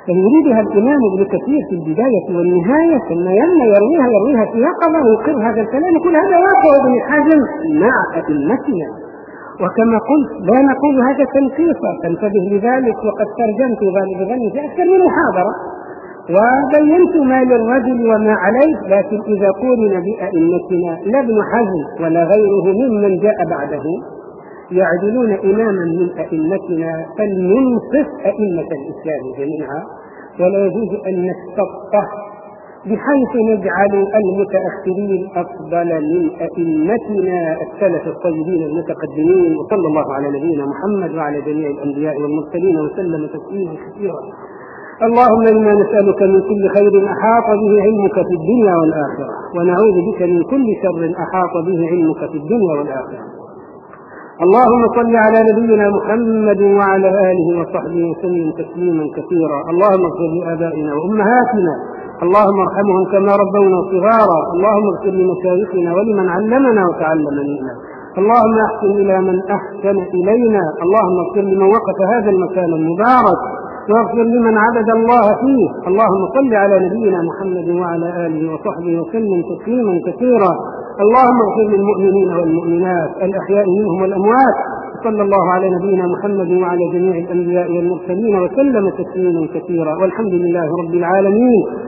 Speaker 1: فيريدها الإمام ابن كثير في البداية والنهاية، ثم لما يرويها يرويها في يقظة ويقر هذا الكلام، يقول هذا واقع ابن حزم مع أئمتنا. وكما قلت لا نقول هذا تنقيصا، فانتبه لذلك، وقد ترجمت غالب ظني في أكثر من محاضرة وبينت ما للرجل وما عليه، لكن إذا قورن بأئمتنا لا ابن حزم ولا غيره ممن جاء بعده يعدلون إماما من أئمتنا، فلننصف أئمة الإسلام جميعا، ولا يجوز أن نستطه بحيث نجعل المتأخرين أفضل من أئمتنا السلف الطيبين المتقدمين. وصلى الله على نبينا محمد وعلى جميع الأنبياء والمرسلين وسلم تسليما كثيرا. اللهم إنا نسألك من كل خير أحاط به علمك في الدنيا والآخرة، ونعوذ بك من كل شر أحاط به علمك في الدنيا والآخرة. اللهم صل على نبينا محمد وعلى آله وصحبه وسلم تسليما كثيرا. اللهم اغفر لآبائنا وأمهاتنا، اللهم ارحمهم كما ربونا صغارا. اللهم اغفر لمشايخنا ولمن علمنا وتعلم منا. اللهم احسن إلى من أحسن إلينا. اللهم اغفر لمن وقف هذا المكان المبارك، واغفر لمن عبد الله فيه. اللهم صل على نبينا محمد وعلى آله وصحبه وسلم تسليما كثيرا. اللهم اغفر للمؤمنين والمؤمنات الأحياء منهم والأموات. صلى الله على نبينا محمد وعلى جميع الأنبياء والمرسلين وسلم تسليما كثيرا، والحمد لله رب العالمين.